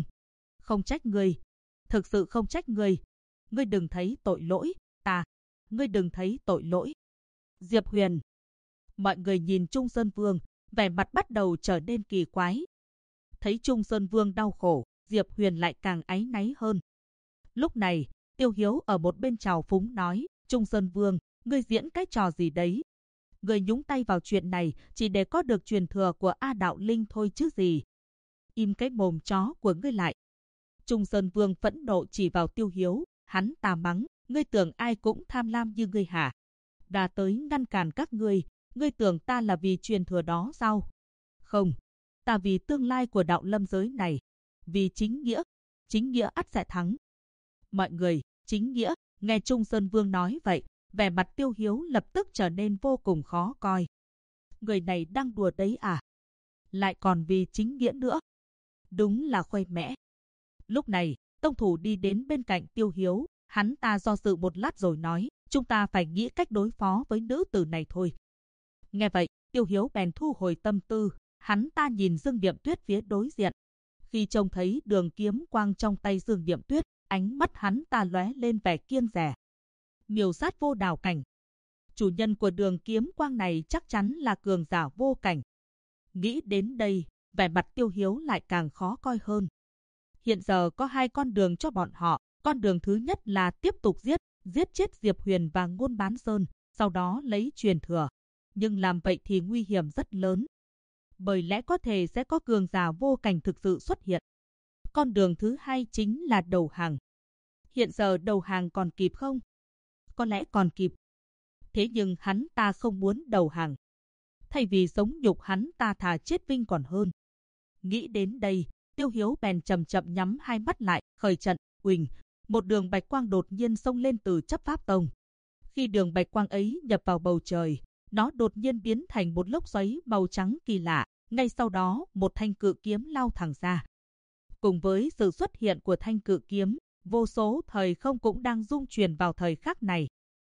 không trách ngươi, thực sự không trách ngươi. Ngươi đừng thấy tội lỗi, ngươi đừng thấy tội lỗi. Diệp Huyền. Mọi người nhìn Trung Sơn Vương, vẻ mặt bắt đầu trở nên kỳ quái. Thấy Trung Sơn Vương đau khổ, Diệp Huyền lại càng áy náy hơn. Lúc này, Tiêu Hiếu ở một bên trào phúng nói, Trung Sơn Vương, ngươi diễn cái trò gì đấy? Ngươi nhúng tay vào chuyện này chỉ để có được truyền thừa của A Đạo Linh thôi chứ gì. Im cái mồm chó của ngươi lại. Trung Sơn Vương phẫn nộ chỉ vào Tiêu Hiếu, hắn ta mắng, ngươi tưởng ai cũng tham lam như ngươi hả? Đã tới ngăn cản các ngươi tưởng ta là vì truyền thừa đó sao? Không, ta vì tương lai của đạo lâm giới này, vì chính nghĩa ắt sẽ thắng. Mọi người, chính nghĩa, nghe Trung Sơn Vương nói vậy, vẻ mặt Tiêu Hiếu lập tức trở nên vô cùng khó coi. Người này đang đùa đấy à? Lại còn vì chính nghĩa nữa. Đúng là khuây mẽ. Lúc này, tông thủ đi đến bên cạnh Tiêu Hiếu, hắn ta do dự một lát rồi nói, chúng ta phải nghĩ cách đối phó với nữ tử này thôi. Nghe vậy, Tiêu Hiếu bèn thu hồi tâm tư, hắn ta nhìn Dương Điệm Tuyết phía đối diện. Khi trông thấy đường kiếm quang trong tay Dương Điệm Tuyết, ánh mắt hắn ta lóe lên vẻ kiêng dè. Miêu sát vô đảo cảnh. Chủ nhân của đường kiếm quang này chắc chắn là cường giả vô cảnh. Nghĩ đến đây, vẻ mặt Tiêu Hiếu lại càng khó coi hơn. Hiện giờ có hai con đường cho bọn họ. Con đường thứ nhất là tiếp tục giết chết Diệp Huyền và Ngôn Bán Sơn, sau đó lấy truyền thừa. Nhưng làm vậy thì nguy hiểm rất lớn. Bởi lẽ có thể sẽ có cường giả vô cảnh thực sự xuất hiện. Con đường thứ hai chính là đầu hàng. Hiện giờ đầu hàng còn kịp không? Có lẽ còn kịp. Thế nhưng hắn ta không muốn đầu hàng. Thay vì sống nhục, hắn ta thà chết vinh còn hơn. Nghĩ đến đây, Tiêu Hiếu bèn chậm chậm nhắm hai mắt lại, khởi trận, uỳnh. Một đường bạch quang đột nhiên xông lên từ Chấp Pháp Tông. Khi đường bạch quang ấy nhập vào bầu trời, nó đột nhiên biến thành một lốc xoáy màu trắng kỳ lạ. Ngay sau đó, một thanh cự kiếm lao thẳng ra. Cùng với sự xuất hiện của thanh cự kiếm, vô số thời không cũng đang rung chuyển vào thời khắc này.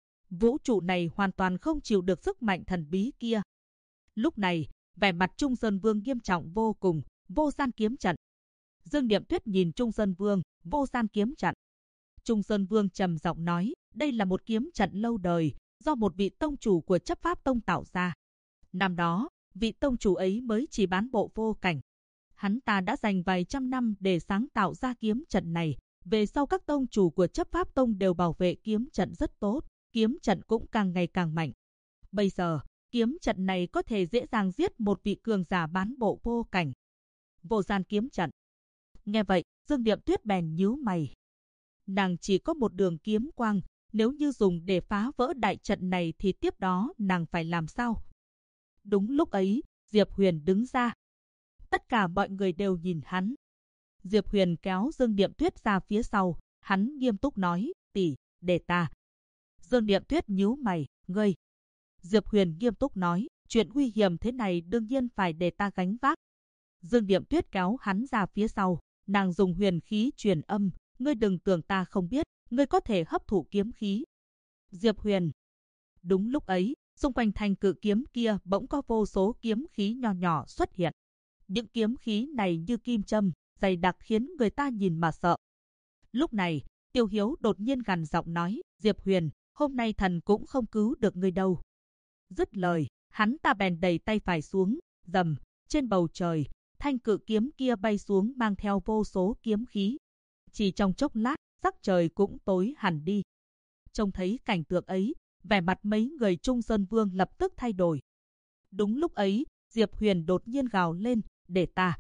Vũ trụ này hoàn toàn không chịu được sức mạnh thần bí kia. Lúc này, vẻ mặt Trung Sơn Vương nghiêm trọng vô cùng, vô gian kiếm trận. Dương Điệm Tuyết nhìn Trung Sơn Vương, vô gian kiếm trận. Trung Sơn Vương trầm giọng nói, đây là một kiếm trận lâu đời, do một vị tông chủ của Chấp Pháp Tông tạo ra. Năm đó, vị tông chủ ấy mới chỉ bán bộ vô cảnh. Hắn ta đã dành vài trăm năm để sáng tạo ra kiếm trận này. Về sau các tông chủ của Chấp Pháp Tông đều bảo vệ kiếm trận rất tốt, kiếm trận cũng càng ngày càng mạnh. Bây giờ, kiếm trận này có thể dễ dàng giết một vị cường giả bán bộ vô cảnh. Vô gian kiếm trận. Nghe vậy, Dương Điệm Tuyết bèn nhíu mày. Nàng chỉ có một đường kiếm quang, nếu như dùng để phá vỡ đại trận này thì tiếp đó nàng phải làm sao? Đúng lúc ấy, Diệp Huyền đứng ra. Tất cả mọi người đều nhìn hắn. Diệp Huyền kéo Dương Điệm Tuyết ra phía sau, hắn nghiêm túc nói, tỷ, để ta. Dương Điệm Tuyết nhíu mày, ngươi. Diệp Huyền nghiêm túc nói, chuyện nguy hiểm thế này đương nhiên phải để ta gánh vác. Dương Điệm Tuyết kéo hắn ra phía sau, nàng dùng huyền khí truyền âm, ngươi đừng tưởng ta không biết, ngươi có thể hấp thụ kiếm khí. Diệp Huyền. Đúng lúc ấy, xung quanh thanh cự kiếm kia bỗng có vô số kiếm khí nhỏ nhỏ xuất hiện. Những kiếm khí này như kim châm, dày đặc khiến người ta nhìn mà sợ. Lúc này, Tiêu Hiếu đột nhiên gằn giọng nói, Diệp Huyền, hôm nay thần cũng không cứu được ngươi đâu. Dứt lời, hắn ta bèn đẩy tay phải xuống, rầm, trên bầu trời, thanh cự kiếm kia bay xuống mang theo vô số kiếm khí. Chỉ trong chốc lát, sắc trời cũng tối hẳn đi. Trông thấy cảnh tượng ấy, vẻ mặt mấy người Trung Sơn Vương lập tức thay đổi. Đúng lúc ấy, Diệp Huyền đột nhiên gào lên, để ta.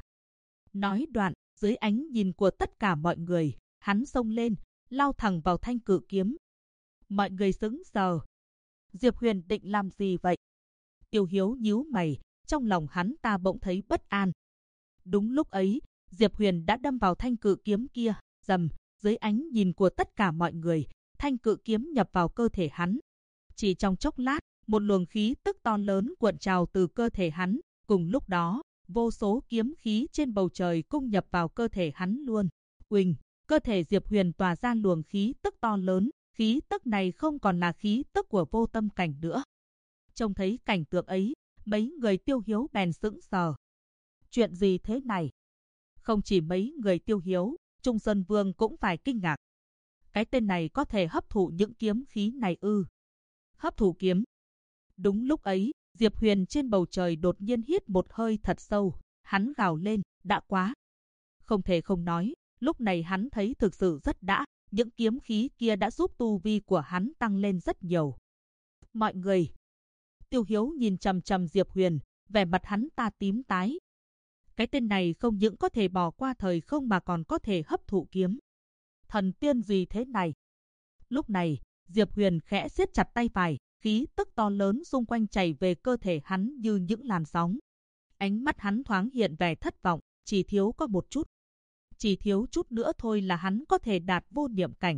Nói đoạn, dưới ánh nhìn của tất cả mọi người, hắn xông lên, lao thẳng vào thanh cự kiếm. Mọi người sững sờ. Diệp Huyền định làm gì vậy? Tiêu Hiếu nhíu mày, trong lòng hắn ta bỗng thấy bất an. Đúng lúc ấy, Diệp Huyền đã đâm vào thanh cự kiếm kia, rầm, dưới ánh nhìn của tất cả mọi người, thanh cự kiếm nhập vào cơ thể hắn. Chỉ trong chốc lát, một luồng khí tức to lớn cuộn trào từ cơ thể hắn, cùng lúc đó, vô số kiếm khí trên bầu trời cung nhập vào cơ thể hắn luôn. Uỳnh, cơ thể Diệp Huyền tỏa ra luồng khí tức to lớn, khí tức này không còn là khí tức của vô tâm cảnh nữa. Trông thấy cảnh tượng ấy, mấy người Tiêu Hiếu bèn sững sờ. Chuyện gì thế này? Không chỉ mấy người Tiêu Hiếu, Trung Sơn Vương cũng phải kinh ngạc. Cái tên này có thể hấp thụ những kiếm khí này ư? Hấp thụ kiếm? Đúng lúc ấy, Diệp Huyền trên bầu trời đột nhiên hít một hơi thật sâu, hắn gào lên, đã quá. Không thể không nói, lúc này hắn thấy thực sự rất đã, những kiếm khí kia đã giúp tu vi của hắn tăng lên rất nhiều. Mọi người! Tiêu Hiếu nhìn chằm chằm Diệp Huyền, vẻ mặt hắn ta tím tái. Cái tên này không những có thể bỏ qua thời không mà còn có thể hấp thụ kiếm. Thần tiên gì thế này? Lúc này, Diệp Huyền khẽ siết chặt tay phải, khí tức to lớn xung quanh chảy về cơ thể hắn như những làn sóng. Ánh mắt hắn thoáng hiện vẻ thất vọng, chỉ thiếu có một chút. Chỉ thiếu chút nữa thôi là hắn có thể đạt vô niệm cảnh.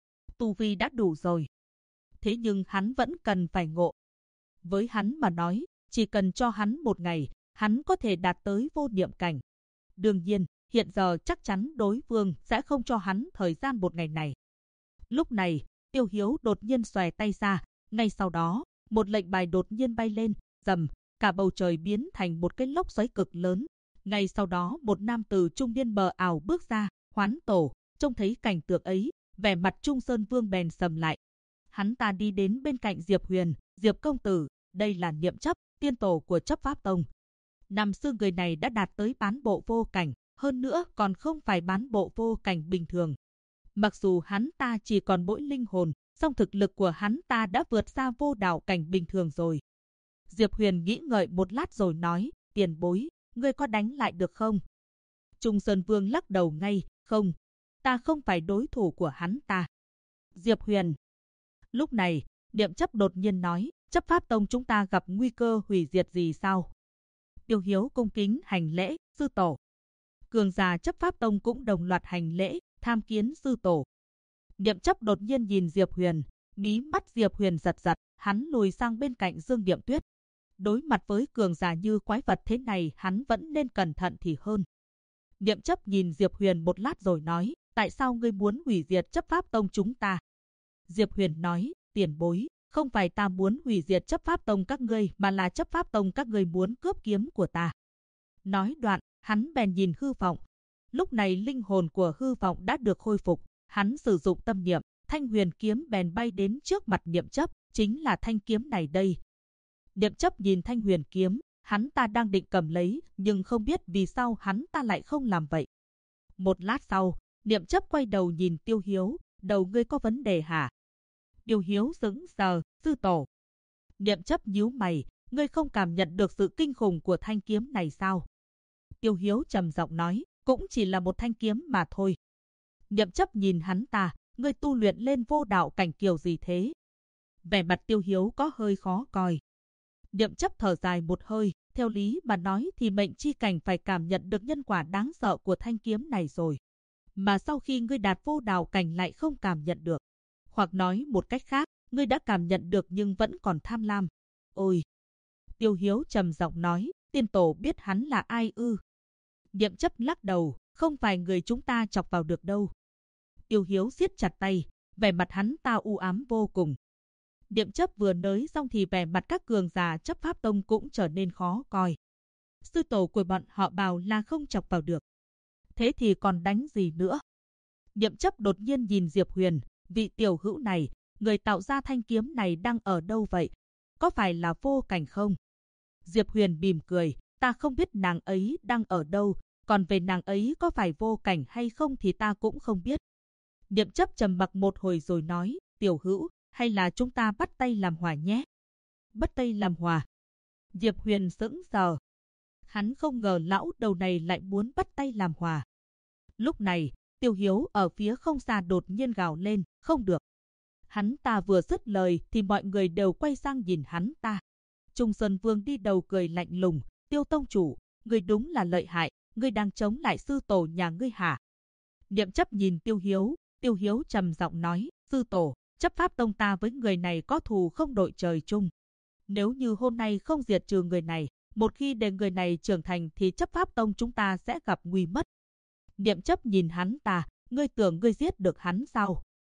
Tu vi đã đủ rồi. Thế nhưng hắn vẫn cần phải ngộ. Với hắn mà nói, chỉ cần cho hắn một ngày, hắn có thể đạt tới vô niệm cảnh. Đương nhiên, hiện giờ chắc chắn đối phương sẽ không cho hắn thời gian một ngày này. Lúc này, Tiêu Hiếu đột nhiên xòe tay ra, ngay sau đó, một lệnh bài đột nhiên bay lên, rầm, cả bầu trời biến thành một cái lốc xoáy cực lớn. Ngay sau đó một nam tử trung niên mờ ảo bước ra, Hoán Tổ, trông thấy cảnh tượng ấy, vẻ mặt Trung Sơn Vương bèn sầm lại. Hắn ta đi đến bên cạnh Diệp Huyền, Diệp công tử, đây là Niệm Chấp, tiên tổ của Chấp Pháp Tông. Năm xưa người này đã đạt tới bán bộ vô cảnh, hơn nữa còn không phải bán bộ vô cảnh bình thường. Mặc dù hắn ta chỉ còn mỗi linh hồn, song thực lực của hắn ta đã vượt xa vô đạo cảnh bình thường rồi. Diệp Huyền nghĩ ngợi một lát rồi nói, tiền bối, ngươi có đánh lại được không? Trung Sơn Vương lắc đầu ngay, không, ta không phải đối thủ của hắn ta. Diệp Huyền. Lúc này, Niệm Chấp đột nhiên nói, Chấp Pháp Tông chúng ta gặp nguy cơ hủy diệt gì sao? Tiêu Hiếu cung kính hành lễ, sư tổ. Cường giả Chấp Pháp Tông cũng đồng loạt hành lễ, tham kiến sư tổ. Niệm Chấp đột nhiên nhìn Diệp Huyền, mí mắt Diệp Huyền giật giật, hắn lùi sang bên cạnh Dương Niệm Tuyết. Đối mặt với cường giả như quái vật thế này, hắn vẫn nên cẩn thận thì hơn. Niệm Chấp nhìn Diệp Huyền một lát rồi nói, tại sao ngươi muốn hủy diệt Chấp Pháp Tông chúng ta? Diệp Huyền nói, tiền bối, không phải ta muốn hủy diệt Chấp Pháp Tông các ngươi, mà là Chấp Pháp Tông các ngươi muốn cướp kiếm của ta. Nói đoạn, hắn bèn nhìn Hư Vọng. Lúc này linh hồn của Hư Vọng đã được khôi phục, hắn sử dụng tâm niệm, thanh huyền kiếm bèn bay đến trước mặt Niệm Chấp, chính là thanh kiếm này đây. Niệm Chấp nhìn thanh huyền kiếm, hắn ta đang định cầm lấy, nhưng không biết vì sao hắn ta lại không làm vậy. Một lát sau, Niệm Chấp quay đầu nhìn Tiêu Hiếu, đầu ngươi có vấn đề hả? Tiêu Hiếu sững sờ, sư tổ. Niệm Chấp nhíu mày, ngươi không cảm nhận được sự kinh khủng của thanh kiếm này sao? Tiêu Hiếu trầm giọng nói, cũng chỉ là một thanh kiếm mà thôi. Niệm Chấp nhìn hắn ta, ngươi tu luyện lên vô đạo cảnh kiểu gì thế? Vẻ mặt Tiêu Hiếu có hơi khó coi. Niệm Chấp thở dài một hơi, theo lý mà nói thì mệnh chi cảnh phải cảm nhận được nhân quả đáng sợ của thanh kiếm này rồi. Mà sau khi ngươi đạt vô đạo cảnh lại không cảm nhận được. Hoặc nói một cách khác, ngươi đã cảm nhận được nhưng vẫn còn tham lam. Ôi! Tiêu Hiếu trầm giọng nói, tiên tổ biết hắn là ai ư? Niệm Chấp lắc đầu, không phải người chúng ta chọc vào được đâu. Tiêu Hiếu siết chặt tay, vẻ mặt hắn ta u ám vô cùng. Niệm Chấp vừa nói xong thì vẻ mặt các cường giả Chấp Pháp Tông cũng trở nên khó coi. Sư tổ của bọn họ bảo là không chọc vào được. Thế thì còn đánh gì nữa? Niệm Chấp đột nhiên nhìn Diệp Huyền, vị tiểu hữu này, người tạo ra thanh kiếm này đang ở đâu vậy? Có phải là vô cảnh không? Diệp Huyền mỉm cười, ta không biết nàng ấy đang ở đâu, còn về nàng ấy có phải vô cảnh hay không thì ta cũng không biết. Niệm Chấp trầm mặc một hồi rồi nói, tiểu hữu, hay là chúng ta bắt tay làm hòa nhé? Bắt tay làm hòa. Diệp Huyền sững sờ. Hắn không ngờ lão đầu này lại muốn bắt tay làm hòa. Lúc này, Tiêu Hiếu ở phía không xa đột nhiên gào lên, không được. Hắn ta vừa dứt lời thì mọi người đều quay sang nhìn hắn ta. Trung Sơn Vương đi đầu cười lạnh lùng, Tiêu tông chủ, ngươi đúng là lợi hại, ngươi đang chống lại sư tổ nhà ngươi hả? Niệm Chấp nhìn Tiêu Hiếu trầm giọng nói, sư tổ, Chấp Pháp Tông ta với người này có thù không đội trời chung. Nếu như hôm nay không diệt trừ người này, một khi để người này trưởng thành thì Chấp Pháp Tông chúng ta sẽ gặp nguy mất. Niệm Chấp nhìn hắn ta, ngươi tưởng ngươi giết được hắn sao?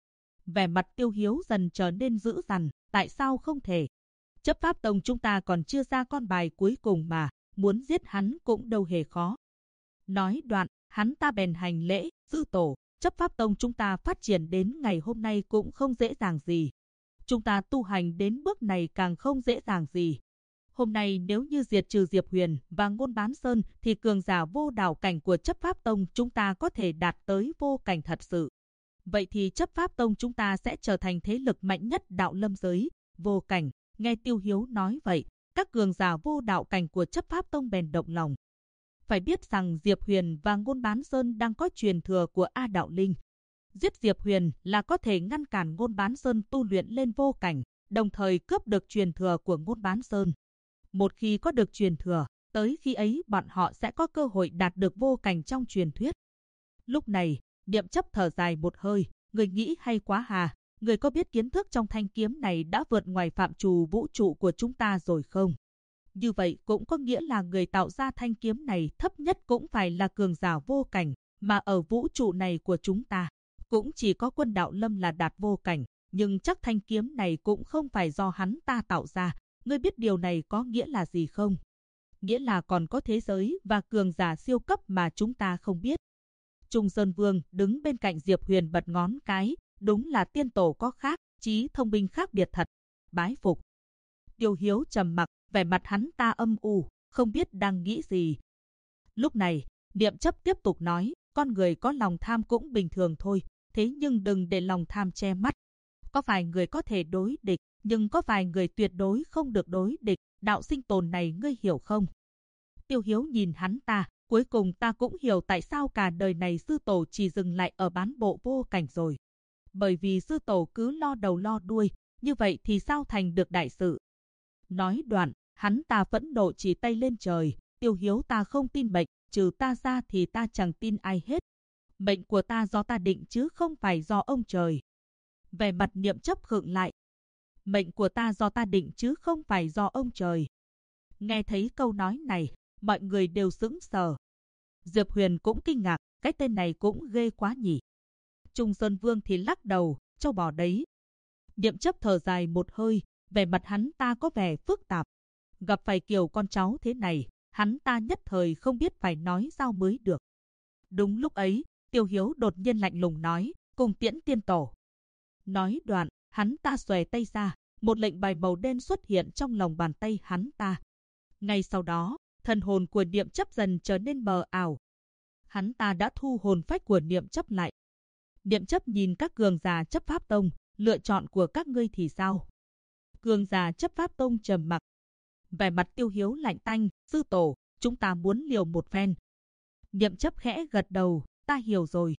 Vẻ mặt Tiêu Hiếu dần trở nên dữ dằn, tại sao không thể? Chấp pháp tông chúng ta còn chưa ra con bài cuối cùng mà, muốn giết hắn cũng đâu hề khó. Nói đoạn, hắn ta bèn hành lễ, sư tổ, chấp pháp tông chúng ta phát triển đến ngày hôm nay cũng không dễ dàng gì. Chúng ta tu hành đến bước này càng không dễ dàng gì. Hôm nay nếu như diệt trừ Diệp Huyền và Ngôn Bán Sơn thì cường giả vô đạo cảnh của chấp pháp tông chúng ta có thể đạt tới vô cảnh thật sự. Vậy thì chấp pháp tông chúng ta sẽ trở thành thế lực mạnh nhất đạo lâm giới, vô cảnh. Nghe Tiêu Hiếu nói vậy, các cường giả vô đạo cảnh của chấp pháp tông bèn động lòng. Phải biết rằng Diệp Huyền và Ngôn Bán Sơn đang có truyền thừa của A Đạo Linh. Giết Diệp Huyền là có thể ngăn cản Ngôn Bán Sơn tu luyện lên vô cảnh, đồng thời cướp được truyền thừa của Ngôn Bán Sơn. Một khi có được truyền thừa, tới khi ấy bọn họ sẽ có cơ hội đạt được vô cảnh trong truyền thuyết. Lúc này, Niệm Chấp thở dài một hơi, người nghĩ hay quá hà, người có biết kiến thức trong thanh kiếm này đã vượt ngoài phạm trù vũ trụ của chúng ta rồi không? Như vậy cũng có nghĩa là người tạo ra thanh kiếm này thấp nhất cũng phải là cường giả vô cảnh, mà ở vũ trụ này của chúng ta, cũng chỉ có Quân Đạo Lâm là đạt vô cảnh, nhưng chắc thanh kiếm này cũng không phải do hắn ta tạo ra. Ngươi biết điều này có nghĩa là gì không? Nghĩa là còn có thế giới và cường giả siêu cấp mà chúng ta không biết. Trung Sơn Vương đứng bên cạnh Diệp Huyền bật ngón cái, đúng là tiên tổ có khác, trí thông minh khác biệt thật. Bái phục. Tiêu Hiếu trầm mặc, vẻ mặt hắn ta âm u, không biết đang nghĩ gì. Lúc này, Niệm Chấp tiếp tục nói, con người có lòng tham cũng bình thường thôi, thế nhưng đừng để lòng tham che mắt. Có vài người có thể đối địch, nhưng có vài người tuyệt đối không được đối địch, đạo sinh tồn này ngươi hiểu không? Tiêu Hiếu nhìn hắn ta, cuối cùng ta cũng hiểu tại sao cả đời này sư tổ chỉ dừng lại ở bán bộ vô cảnh rồi. Bởi vì sư tổ cứ lo đầu lo đuôi, như vậy thì sao thành được đại sự? Nói đoạn, hắn ta phẫn nộ chỉ tay lên trời, Tiêu Hiếu ta không tin mệnh, trừ ta ra thì ta chẳng tin ai hết. Mệnh của ta do ta định chứ không phải do ông trời. Vẻ mặt Niệm Chấp khựng lại. Mệnh của ta do ta định chứ không phải do ông trời. Nghe thấy câu nói này, mọi người đều sững sờ. Diệp Huyền cũng kinh ngạc, cái tên này cũng ghê quá nhỉ. Trung Sơn Vương thì lắc đầu, châu bò đấy. Niệm Chấp thở dài một hơi, vẻ mặt hắn ta có vẻ phức tạp. Gặp phải kiểu con cháu thế này, hắn ta nhất thời không biết phải nói sao mới được. Đúng lúc ấy, Tiêu Hiếu đột nhiên lạnh lùng nói, cùng tiễn tiên tổ. Nói đoạn, hắn ta xòe tay ra, một lệnh bài màu đen xuất hiện trong lòng bàn tay hắn ta. Ngay sau đó, thần hồn của Niệm Chấp dần trở nên mờ ảo. Hắn ta đã thu hồn phách của Niệm Chấp lại. Niệm Chấp nhìn các cường giả chấp pháp tông, lựa chọn của các ngươi thì sao? Cường giả chấp pháp tông trầm mặc. Vẻ mặt Tiêu Hiếu lạnh tanh, sư tổ, chúng ta muốn liều một phen. Niệm Chấp khẽ gật đầu, ta hiểu rồi.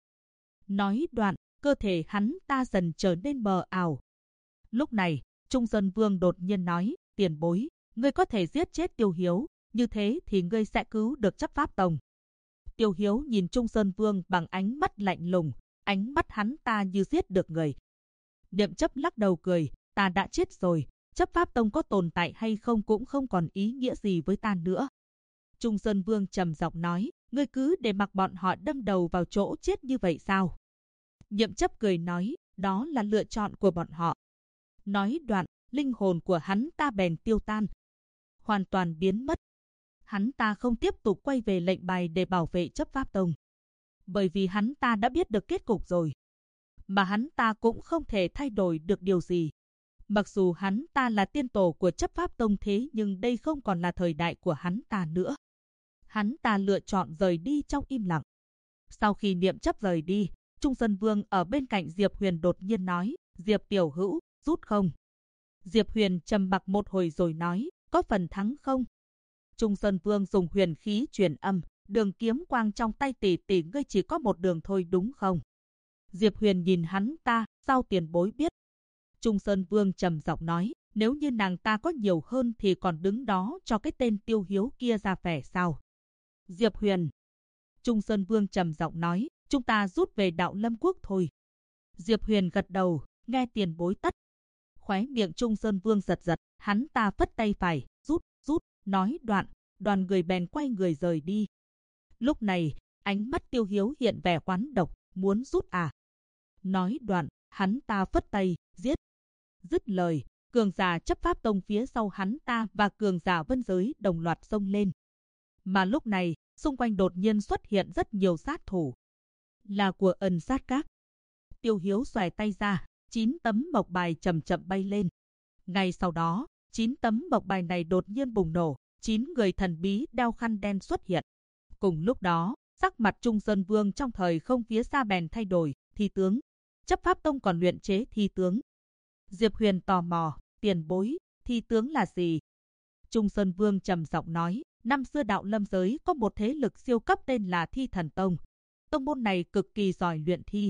Nói đoạn, cơ thể hắn ta dần trở nên mờ ảo. Lúc này, Trung Sơn Vương đột nhiên nói, tiền bối, ngươi có thể giết chết Tiêu Hiếu, như thế thì ngươi sẽ cứu được chấp pháp tông. Tiêu Hiếu nhìn Trung Sơn Vương bằng ánh mắt lạnh lùng, ánh mắt hắn ta như giết được người. Niệm Chấp lắc đầu cười, ta đã chết rồi, chấp pháp tông có tồn tại hay không cũng không còn ý nghĩa gì với ta nữa. Trung Sơn Vương trầm giọng nói, ngươi cứ để mặc bọn họ đâm đầu vào chỗ chết như vậy sao? Niệm Chấp cười nói, đó là lựa chọn của bọn họ. Nói đoạn, linh hồn của hắn ta bèn tiêu tan, hoàn toàn biến mất. Hắn ta không tiếp tục quay về lệnh bài để bảo vệ chấp pháp tông. Bởi vì hắn ta đã biết được kết cục rồi. Mà hắn ta cũng không thể thay đổi được điều gì. Mặc dù hắn ta là tiên tổ của chấp pháp tông thế nhưng đây không còn là thời đại của hắn ta nữa. Hắn ta lựa chọn rời đi trong im lặng. Sau khi Niệm Chấp rời đi, Trung Sơn Vương ở bên cạnh Diệp Huyền đột nhiên nói, Diệp tiểu hữu, rút không? Diệp Huyền trầm mặc một hồi rồi nói, có phần thắng không? Trung Sơn Vương dùng huyền khí truyền âm, đường kiếm quang trong tay tỷ tỷ ngươi chỉ có một đường thôi đúng không? Diệp Huyền nhìn hắn ta, sao tiền bối biết? Trung Sơn Vương trầm giọng nói, nếu như nàng ta có nhiều hơn thì còn đứng đó cho cái tên Tiêu Hiếu kia ra vẻ sao? Diệp Huyền. Trung Sơn Vương trầm giọng nói, chúng ta rút về Đạo Lâm Quốc thôi. Diệp Huyền gật đầu, nghe tiền bối tất. Khóe miệng Trung Sơn Vương giật giật, hắn ta phất tay phải, rút, nói đoạn, đoàn người bèn quay người rời đi. Lúc này, ánh mắt Tiêu Hiếu hiện vẻ oán độc, muốn rút à? Nói đoạn, Hắn ta phất tay, giết. Dứt lời, cường giả chấp pháp tông phía sau hắn ta và cường giả vân giới đồng loạt xông lên. Mà lúc này, xung quanh đột nhiên xuất hiện rất nhiều sát thủ. Là của Ân Sát Các. Tiêu Hiếu xòe tay ra, 9 tấm mộc bài chậm chậm bay lên. Ngay sau đó, 9 tấm mộc bài này đột nhiên bùng nổ, 9 người thần bí đeo khăn đen xuất hiện. Cùng lúc đó, sắc mặt Trung Sơn Vương trong thời không phía xa bèn thay đổi, thi tướng. Chấp pháp tông còn luyện chế thi tướng. Diệp Huyền tò mò, tiền bối, thi tướng là gì? Trung Sơn Vương trầm giọng nói, năm xưa đạo lâm giới có một thế lực siêu cấp tên là Thi Thần Tông. Tông môn này cực kỳ giỏi luyện thi.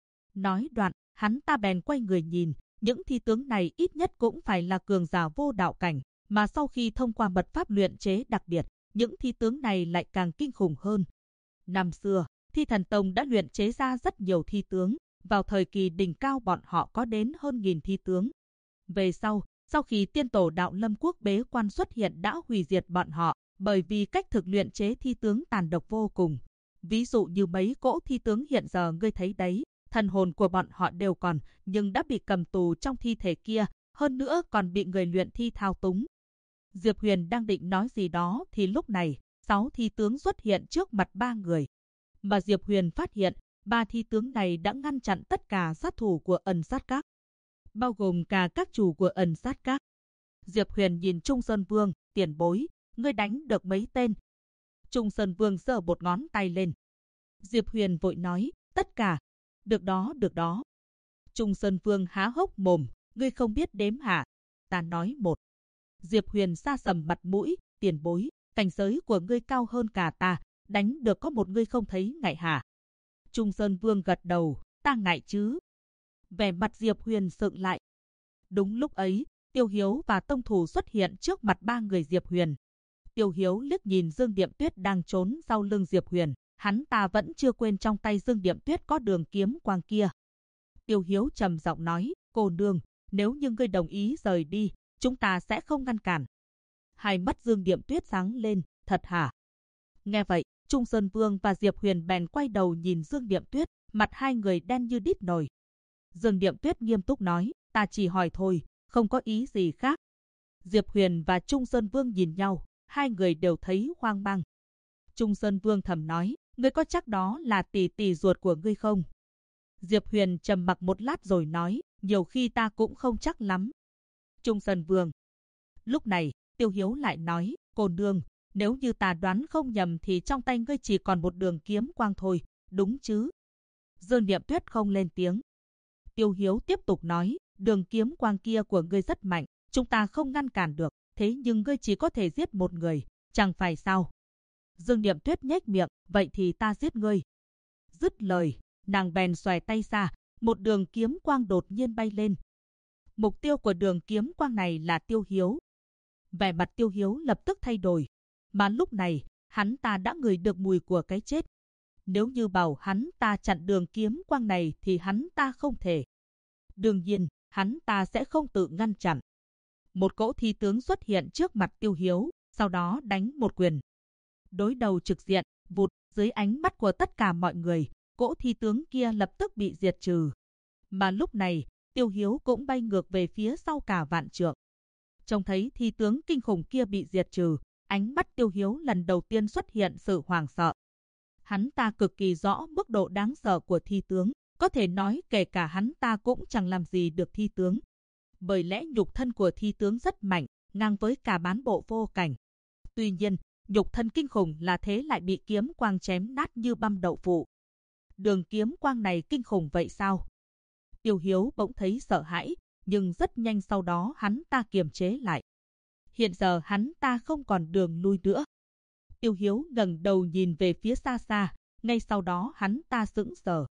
Nói đoạn, hắn ta bèn quay người nhìn, những thi tướng này ít nhất cũng phải là cường giả vô đạo cảnh, mà sau khi thông qua mật pháp luyện chế đặc biệt, những thi tướng này lại càng kinh khủng hơn. Năm xưa, Thi Thần Tông đã luyện chế ra rất nhiều thi tướng, vào thời kỳ đỉnh cao bọn họ có đến hơn 1000 thi tướng. Về sau khi tiên tổ đạo lâm quốc bế quan xuất hiện đã hủy diệt bọn họ, bởi vì cách thực luyện chế thi tướng tàn độc vô cùng. Ví dụ như mấy cỗ thi tướng hiện giờ ngươi thấy đấy, thần hồn của bọn họ đều còn, nhưng đã bị cầm tù trong thi thể kia, hơn nữa còn bị người luyện thi thao túng. Diệp Huyền đang định nói gì đó thì lúc này, 6 thi tướng xuất hiện trước mặt 3 người. Mà Diệp Huyền phát hiện, 3 thi tướng này đã ngăn chặn tất cả sát thủ của Ân Sát Các, bao gồm cả các chủ của Ân Sát Các. Diệp Huyền nhìn Trung Sơn Vương, tiền bối, ngươi đánh được mấy tên? Trung Sơn Vương giơ một ngón tay lên. Diệp Huyền vội nói, tất cả. Được đó, được đó. Trung Sơn Vương há hốc mồm, ngươi không biết đếm hả? Ta nói một. Diệp Huyền sa sầm mặt mũi, tiền bối, cảnh giới của ngươi cao hơn cả ta, đánh được có một ngươi không thấy ngại hả? Trung Sơn Vương gật đầu, ta ngại chứ. Vẻ mặt Diệp Huyền sượng lại. Đúng lúc ấy, Tiêu Hiếu và tông thủ xuất hiện trước mặt 3 người Diệp Huyền. Tiêu Hiếu liếc nhìn Dương Điệm Tuyết đang trốn sau lưng Diệp Huyền, hắn ta vẫn chưa quên trong tay Dương Điệm Tuyết có đường kiếm quang kia. Tiêu Hiếu trầm giọng nói, cô nương, nếu như ngươi đồng ý rời đi, chúng ta sẽ không ngăn cản. Hai mắt Dương Điệm Tuyết sáng lên, thật hả? Nghe vậy, Trung Sơn Vương và Diệp Huyền bèn quay đầu nhìn Dương Điệm Tuyết, mặt hai người đen như đít nồi. Dương Điệm Tuyết nghiêm túc nói, ta chỉ hỏi thôi, không có ý gì khác. Diệp Huyền và Trung Sơn Vương nhìn nhau, hai người đều thấy hoang mang. Trung Sơn Vương thầm nói, ngươi có chắc đó là tỷ tỷ ruột của ngươi không? Diệp Huyền trầm mặc một lát rồi nói, nhiều khi ta cũng không chắc lắm. Trung Sơn Vương. Lúc này, Tiêu Hiếu lại nói, cô nương, nếu như ta đoán không nhầm thì trong tay ngươi chỉ còn một đường kiếm quang thôi, đúng chứ? Dương Điệm Tuyết không lên tiếng. Tiêu Hiếu tiếp tục nói, đường kiếm quang kia của ngươi rất mạnh, chúng ta không ngăn cản được, thế nhưng ngươi chỉ có thể giết một người, chẳng phải sao? Dương Điệm Tuyết nhếch miệng, vậy thì ta giết ngươi. Dứt lời, nàng bèn xòe tay ra, một đường kiếm quang đột nhiên bay lên. Mục tiêu của đường kiếm quang này là Tiêu Hiếu. Vẻ mặt Tiêu Hiếu lập tức thay đổi, mà lúc này, hắn ta đã ngửi được mùi của cái chết. Nếu như bảo hắn ta chặn đường kiếm quang này thì hắn ta không thể. Đương nhiên, hắn ta sẽ không tự ngăn chặn. Một cỗ thi tướng xuất hiện trước mặt Tiêu Hiếu, sau đó đánh một quyền. Đối đầu trực diện, vụt, dưới ánh mắt của tất cả mọi người, cỗ thi tướng kia lập tức bị diệt trừ. Mà lúc này, Tiêu Hiếu cũng bay ngược về phía sau cả vạn trượng. Trông thấy thi tướng kinh khủng kia bị diệt trừ, ánh mắt Tiêu Hiếu lần đầu tiên xuất hiện sự hoảng sợ. Hắn ta cực kỳ rõ mức độ đáng sợ của thi tướng, có thể nói kể cả hắn ta cũng chẳng làm gì được thi tướng. Bởi lẽ nhục thân của thi tướng rất mạnh, ngang với cả bán bộ vô cảnh. Tuy nhiên, nhục thân kinh khủng là thế lại bị kiếm quang chém nát như băm đậu phụ. Đường kiếm quang này kinh khủng vậy sao? Tiêu Hiếu bỗng thấy sợ hãi, nhưng rất nhanh sau đó hắn ta kiềm chế lại. Hiện giờ hắn ta không còn đường lui nữa. Tiêu Hiếu ngẩng đầu nhìn về phía xa xa, ngay sau đó hắn ta sững sờ.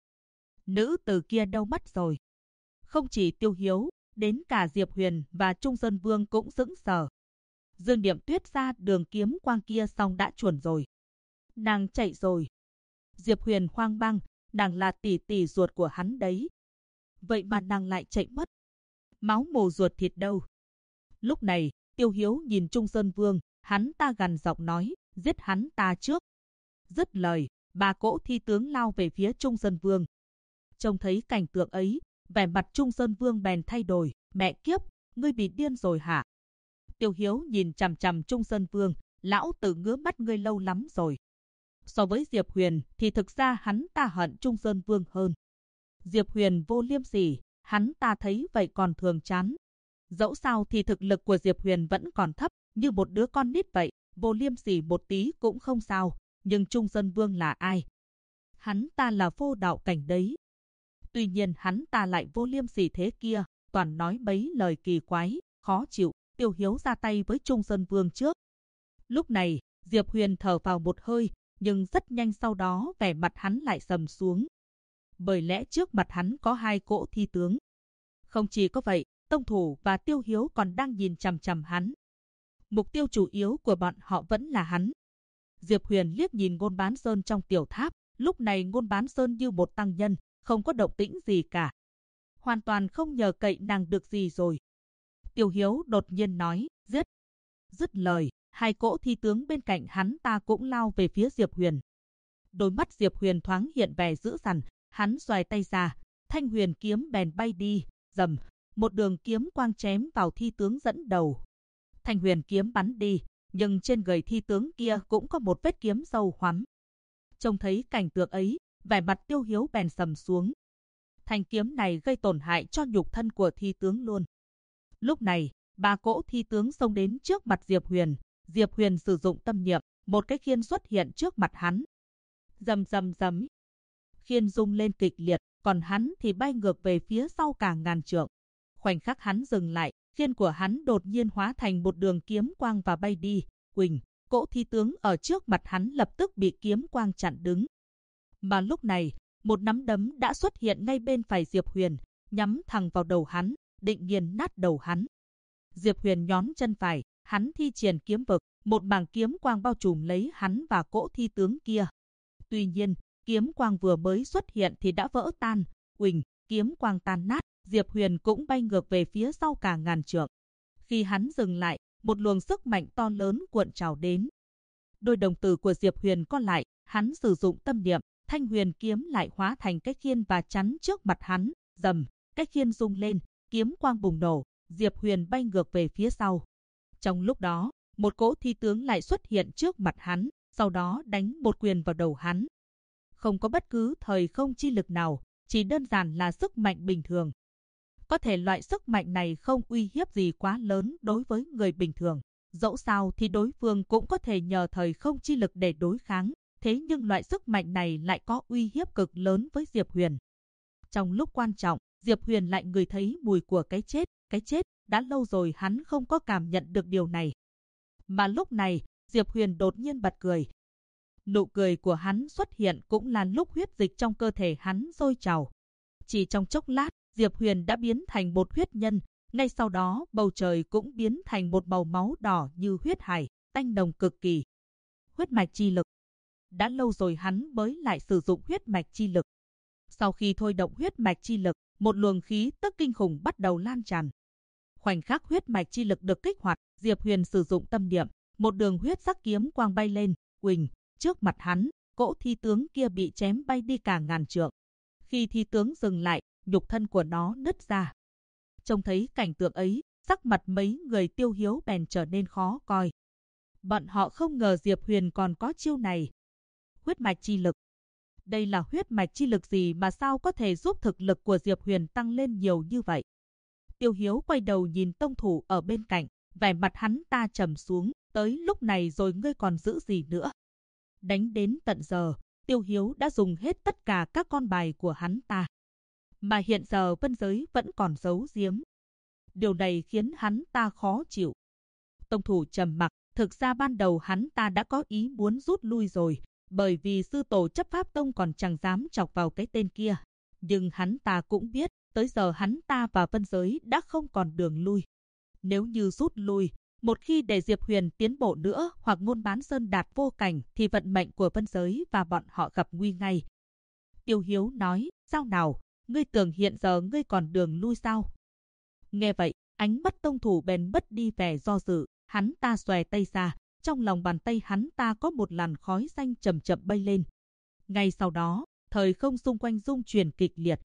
Nữ tử kia đâu mất rồi? Không chỉ Tiêu Hiếu, đến cả Diệp Huyền và Trung Sơn Vương cũng sững sờ. Dương Điệm Tuyết ra đường kiếm quang kia xong đã chuẩn rồi. Nàng chạy rồi. Diệp Huyền hoang mang, nàng là tỷ tỷ ruột của hắn đấy. Vậy mà nàng lại chạy mất. Máu mồ ruột thịt đâu? Lúc này, Tiêu Hiếu nhìn Trung Sơn Vương, hắn ta gằn giọng nói, giết hắn ta trước. Dứt lời, 3 cỗ thi tướng lao về phía Trung Sơn Vương. Trông thấy cảnh tượng ấy, vẻ mặt Trung Sơn Vương bèn thay đổi, mẹ kiếp, ngươi bị điên rồi hả? Tiêu Hiếu nhìn chằm chằm Trung Sơn Vương, lão tử ngứa mắt ngươi lâu lắm rồi. So với Diệp Huyền thì thực ra hắn ta hận Trung Sơn Vương hơn. Diệp Huyền vô liêm sỉ, hắn ta thấy vậy còn thường chán. Dẫu sao thì thực lực của Diệp Huyền vẫn còn thấp, như một đứa con nít vậy, vô liêm sỉ một tí cũng không sao. Nhưng Trung Sơn Vương là ai? Hắn ta là vô đạo cảnh đấy. Tuy nhiên hắn ta lại vô liêm sỉ thế kia, toàn nói mấy lời kỳ quái, khó chịu. Tiêu Hiếu ra tay với Trung Sơn Vương trước. Lúc này, Diệp Huyền thở vào một hơi, nhưng rất nhanh sau đó vẻ mặt hắn lại sầm xuống. Bởi lẽ trước mặt hắn có hai cỗ thi tướng. Không chỉ có vậy, Tông Thủ và Tiêu Hiếu còn đang nhìn chằm chằm hắn. Mục tiêu chủ yếu của bọn họ vẫn là hắn. Diệp Huyền liếc nhìn Ngôn Bán Sơn trong tiểu tháp, lúc này Ngôn Bán Sơn như một tăng nhân, không có động tĩnh gì cả. Hoàn toàn không nhờ cậy nàng được gì rồi. Tiêu Hiếu đột nhiên nói, giết. Dứt lời, hai cỗ thi tướng bên cạnh hắn ta cũng lao về phía Diệp Huyền. Đôi mắt Diệp Huyền thoáng hiện vẻ dữ dằn, hắn xoài tay ra, thanh huyền kiếm bèn bay đi, rầm, một đường kiếm quang chém vào thi tướng dẫn đầu. Thanh huyền kiếm bắn đi, nhưng trên người thi tướng kia cũng có một vết kiếm sâu hoắm. Trông thấy cảnh tượng ấy, vẻ mặt Tiêu Hiếu bèn sầm xuống. Thanh kiếm này gây tổn hại cho nhục thân của thi tướng luôn. Lúc này, ba cỗ thi tướng xông đến trước mặt Diệp Huyền. Diệp Huyền sử dụng tâm niệm, một cái khiên xuất hiện trước mặt hắn. Rầm rầm rầm. Khiên rung lên kịch liệt, còn hắn thì bay ngược về phía sau cả ngàn trượng. Khoảnh khắc hắn dừng lại, khiên của hắn đột nhiên hóa thành một đường kiếm quang và bay đi. Quỳnh, cỗ thi tướng ở trước mặt hắn lập tức bị kiếm quang chặn đứng. Mà lúc này, một nắm đấm đã xuất hiện ngay bên phải Diệp Huyền, nhắm thẳng vào đầu hắn, định nghiền nát đầu hắn. Diệp Huyền nhón chân phải, hắn thi triển kiếm vực, một mảng kiếm quang bao trùm lấy hắn và cỗ thi tướng kia. Tuy nhiên, kiếm quang vừa mới xuất hiện thì đã vỡ tan, Quỳnh, kiếm quang tan nát, Diệp Huyền cũng bay ngược về phía sau cả ngàn trượng. Khi hắn dừng lại, một luồng sức mạnh to lớn cuộn trào đến. Đôi đồng tử của Diệp Huyền co lại, hắn sử dụng tâm niệm, thanh huyền kiếm lại hóa thành cái khiên và chắn trước mặt hắn, rầm, cái khiên rung lên, kiếm quang bùng nổ, Diệp Huyền bay ngược về phía sau. Trong lúc đó, một cỗ thi tướng lại xuất hiện trước mặt hắn, sau đó đánh một quyền vào đầu hắn. Không có bất cứ thời không chi lực nào, chỉ đơn giản là sức mạnh bình thường. Có thể loại sức mạnh này không uy hiếp gì quá lớn đối với người bình thường. Dẫu sao thì đối phương cũng có thể nhờ thời không chi lực để đối kháng. Thế nhưng loại sức mạnh này lại có uy hiếp cực lớn với Diệp Huyền. Trong lúc quan trọng, Diệp Huyền lại ngửi thấy mùi của cái chết. Cái chết, đã lâu rồi hắn không có cảm nhận được điều này. Mà lúc này, Diệp Huyền đột nhiên bật cười. Nụ cười của hắn xuất hiện cũng là lúc huyết dịch trong cơ thể hắn sôi trào. Chỉ trong chốc lát, Diệp Huyền đã biến thành một huyết nhân. Ngay sau đó, bầu trời cũng biến thành một màu máu đỏ như huyết hải, tanh nồng cực kỳ. Huyết mạch chi lực. Đã lâu rồi hắn mới lại sử dụng huyết mạch chi lực. Sau khi thôi động huyết mạch chi lực, một luồng khí tức kinh khủng bắt đầu lan tràn. Khoảnh khắc huyết mạch chi lực được kích hoạt, Diệp Huyền sử dụng tâm niệm, một đường huyết sắc kiếm quang bay lên, Quỳnh, trước mặt hắn, cỗ thi tướng kia bị chém bay đi cả ngàn trượng. Khi thi tướng dừng lại, nhục thân của nó nứt ra. Trông thấy cảnh tượng ấy, sắc mặt mấy người Tiêu Hiếu bèn trở nên khó coi. Bọn họ không ngờ Diệp Huyền còn có chiêu này. Huyết mạch chi lực. Đây là huyết mạch chi lực gì mà sao có thể giúp thực lực của Diệp Huyền tăng lên nhiều như vậy? Tiêu Hiếu quay đầu nhìn Tông Thủ ở bên cạnh, vẻ mặt hắn ta trầm xuống, tới lúc này rồi ngươi còn giữ gì nữa? Đánh đến tận giờ, Tiêu Hiếu đã dùng hết tất cả các con bài của hắn ta. Mà hiện giờ Vân Giới vẫn còn giấu giếm. Điều này khiến hắn ta khó chịu. Tông Thủ trầm mặc, thực ra ban đầu hắn ta đã có ý muốn rút lui rồi, bởi vì sư tổ chấp pháp tông còn chẳng dám chọc vào cái tên kia. Nhưng hắn ta cũng biết, tới giờ hắn ta và Vân Giới đã không còn đường lui. Nếu như rút lui, một khi để Diệp Huyền tiến bộ nữa hoặc Ngôn Bán Sơn đạt vô cảnh thì vận mệnh của Vân Giới và bọn họ gặp nguy ngay. Tiêu Hiếu nói, sao nào, ngươi tưởng hiện giờ ngươi còn đường lui sao? Nghe vậy, ánh mắt Tông Thủ bèn mất đi vẻ do dự, hắn ta xòe tay ra, trong lòng bàn tay hắn ta có một làn khói xanh chậm chậm bay lên. Ngay sau đó, thời không xung quanh rung chuyển kịch liệt,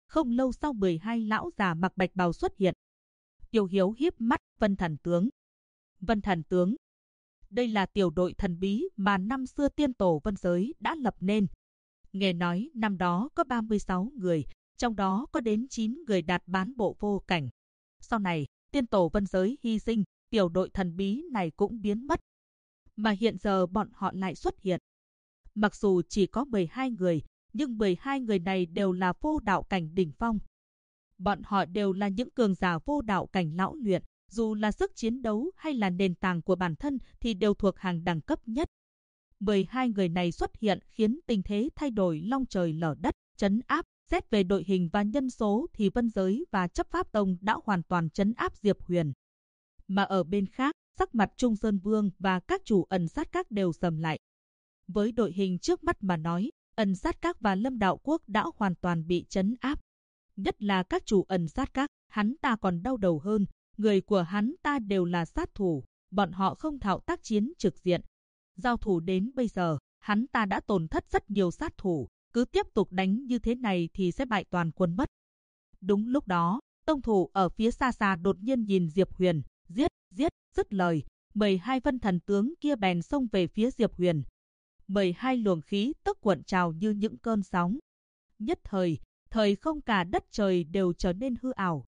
không lâu sau 12 lão già mặc bạch bào xuất hiện. Tiêu Hiếu híp mắt, Vân Thần tướng. Vân Thần tướng. Đây là tiểu đội thần bí mà năm xưa tiên tổ Vân Giới đã lập nên. Nghe nói năm đó có 36 người, trong đó có đến 9 người đạt bán bộ vô cảnh. Sau này, tiên tổ Vân Giới hy sinh, tiểu đội thần bí này cũng biến mất. Mà hiện giờ bọn họ lại xuất hiện. Mặc dù chỉ có 12 người, nhưng 12 người này đều là vô đạo cảnh đỉnh phong. Bọn họ đều là những cường giả vô đạo cảnh lão luyện, dù là sức chiến đấu hay là nền tảng của bản thân thì đều thuộc hàng đẳng cấp nhất. 12 người này xuất hiện khiến tình thế thay đổi long trời lở đất, trấn áp. Xét về đội hình và nhân số thì Vân Giới và Chấp Pháp Tông đã hoàn toàn trấn áp Diệp Huyền. Mà ở bên khác, sắc mặt Trung Sơn Vương và các chủ ẩn sát các đều sầm lại. Với đội hình trước mắt mà nói, ẩn sát các và Lâm Đạo Quốc đã hoàn toàn bị trấn áp. Nhất là các chủ ẩn sát các, hắn ta còn đau đầu hơn. Người của hắn ta đều là sát thủ, bọn họ không thạo tác chiến trực diện. Giao thủ đến bây giờ, hắn ta đã tổn thất rất nhiều sát thủ. Cứ tiếp tục đánh như thế này thì sẽ bại toàn quân mất. Đúng lúc đó, tông thủ ở phía xa xa đột nhiên nhìn Diệp Huyền, giết, dứt lời. 12 Vân Thần tướng kia bèn xông về phía Diệp Huyền. 12 luồng khí tức cuộn trào như những cơn sóng. Nhất thời không cả đất trời đều trở nên hư ảo.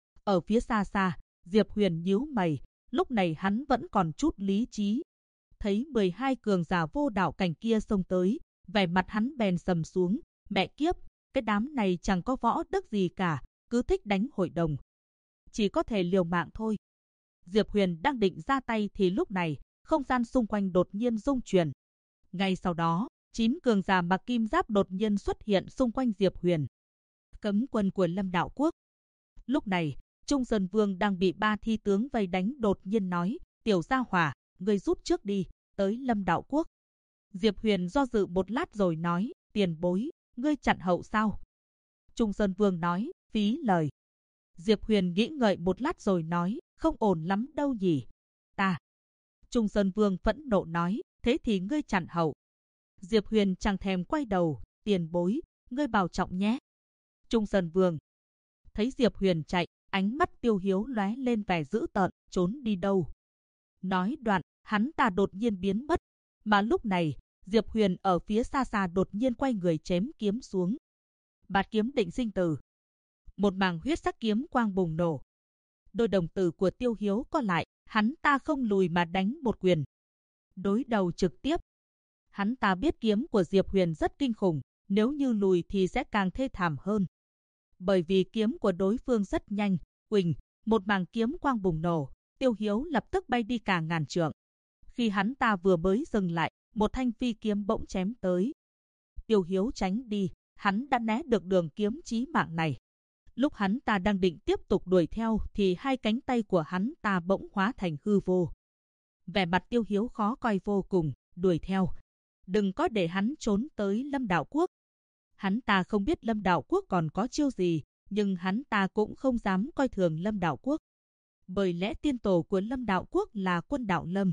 Ở phía xa xa, Diệp Huyền nhíu mày, lúc này hắn vẫn còn chút lý trí. Thấy 12 cường giả vô đạo cảnh kia xông tới, vẻ mặt hắn bèn sầm xuống, mẹ kiếp, cái đám này chẳng có võ đức gì cả, cứ thích đánh hội đồng. Chỉ có thể liều mạng thôi. Diệp Huyền đang định ra tay thì lúc này, không gian xung quanh đột nhiên rung chuyển. Ngay sau đó, 9 cường giả mặc kim giáp đột nhiên xuất hiện xung quanh Diệp Huyền. Cấm quân của Lâm Đạo Quốc. Lúc này, Trung Sơn Vương đang bị 3 thi tướng vây đánh đột nhiên nói, tiểu gia hỏa, ngươi rút trước đi, tới Lâm Đạo Quốc. Diệp Huyền do dự một lát rồi nói, tiền bối, ngươi chặn hậu sao? Trung Sơn Vương nói, phí lời. Diệp Huyền nghĩ ngợi một lát rồi nói, không ổn lắm đâu nhỉ. Ta. Trung Sơn Vương phẫn nộ nói, thế thì ngươi chặn hậu. Diệp Huyền chẳng thèm quay đầu, tiền bối, ngươi bảo trọng nhé. Trung Sơn Vương. Thấy Diệp Huyền chạy, ánh mắt Tiêu Hiếu lóe lên vẻ dữ tợn, trốn đi đâu. Nói đoạn, hắn ta đột nhiên biến mất. Mà lúc này, Diệp Huyền ở phía xa xa đột nhiên quay người chém kiếm xuống. Bạt kiếm định sinh tử. Một mảng huyết sắc kiếm quang bùng nổ. Đôi đồng tử của Tiêu Hiếu co lại, hắn ta không lùi mà đánh một quyền. Đối đầu trực tiếp. Hắn ta biết kiếm của Diệp Huyền rất kinh khủng, nếu như lùi thì sẽ càng thê thảm hơn. Bởi vì kiếm của đối phương rất nhanh, uỳnh, một mảng kiếm quang bùng nổ, Tiêu Hiếu lập tức bay đi cả ngàn trượng. Khi hắn ta vừa mới dừng lại, một thanh phi kiếm bỗng chém tới. Tiêu Hiếu tránh đi, hắn đã né được đường kiếm chí mạng này. Lúc hắn ta đang định tiếp tục đuổi theo thì hai cánh tay của hắn ta bỗng hóa thành hư vô. Vẻ mặt Tiêu Hiếu khó coi vô cùng, đuổi theo. Đừng có để hắn trốn tới Lâm Đạo Quốc. Hắn ta không biết Lâm Đạo Quốc còn có chiêu gì, nhưng hắn ta cũng không dám coi thường Lâm Đạo Quốc. Bởi lẽ tiên tổ của Lâm Đạo Quốc là Quân Đạo Lâm.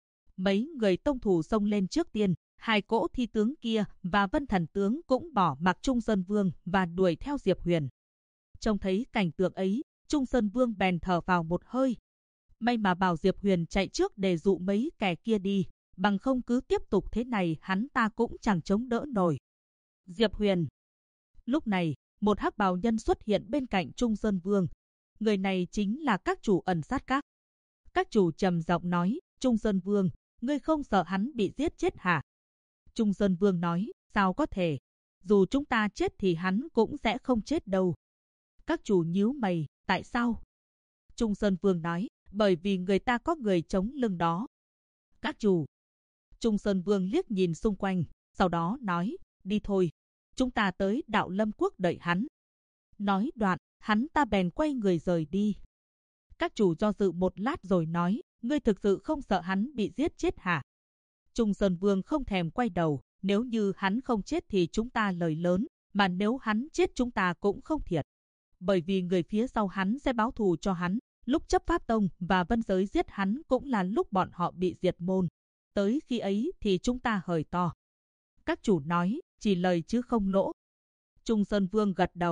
Mấy người tông thủ xông lên trước tiên, hai cỗ thi tướng kia và Vân Thần tướng cũng bỏ mặc Trung Sơn Vương và đuổi theo Diệp Huyền. Trông thấy cảnh tượng ấy, Trung Sơn Vương bèn thở vào một hơi. May mà bảo Diệp Huyền chạy trước để dụ mấy kẻ kia đi, bằng không cứ tiếp tục thế này hắn ta cũng chẳng chống đỡ nổi. Diệp Huyền. Lúc này, một hắc bào nhân xuất hiện bên cạnh Trung Sơn Vương. Người này chính là các chủ ẩn sát các. Các chủ trầm giọng nói, Trung Sơn Vương, ngươi không sợ hắn bị giết chết hả? Trung Sơn Vương nói, sao có thể? Dù chúng ta chết thì hắn cũng sẽ không chết đâu. Các chủ nhíu mày, tại sao? Trung Sơn Vương nói, bởi vì người ta có người chống lưng đó. Các chủ. Trung Sơn Vương liếc nhìn xung quanh, sau đó nói, đi thôi. Chúng ta tới Đạo Lâm Quốc đợi hắn. Nói đoạn, hắn ta bèn quay người rời đi. Các chủ do dự một lát rồi nói, ngươi thực sự không sợ hắn bị giết chết hả? Trung Sơn Vương không thèm quay đầu, nếu như hắn không chết thì chúng ta lời lớn, mà nếu hắn chết chúng ta cũng không thiệt. Bởi vì người phía sau hắn sẽ báo thù cho hắn, lúc Chấp Pháp Tông và Vân Giới giết hắn cũng là lúc bọn họ bị diệt môn. Tới khi ấy thì chúng ta hời to. Các chủ nói, chỉ lời chứ không lỗ. Trung Sơn Vương gật đầu,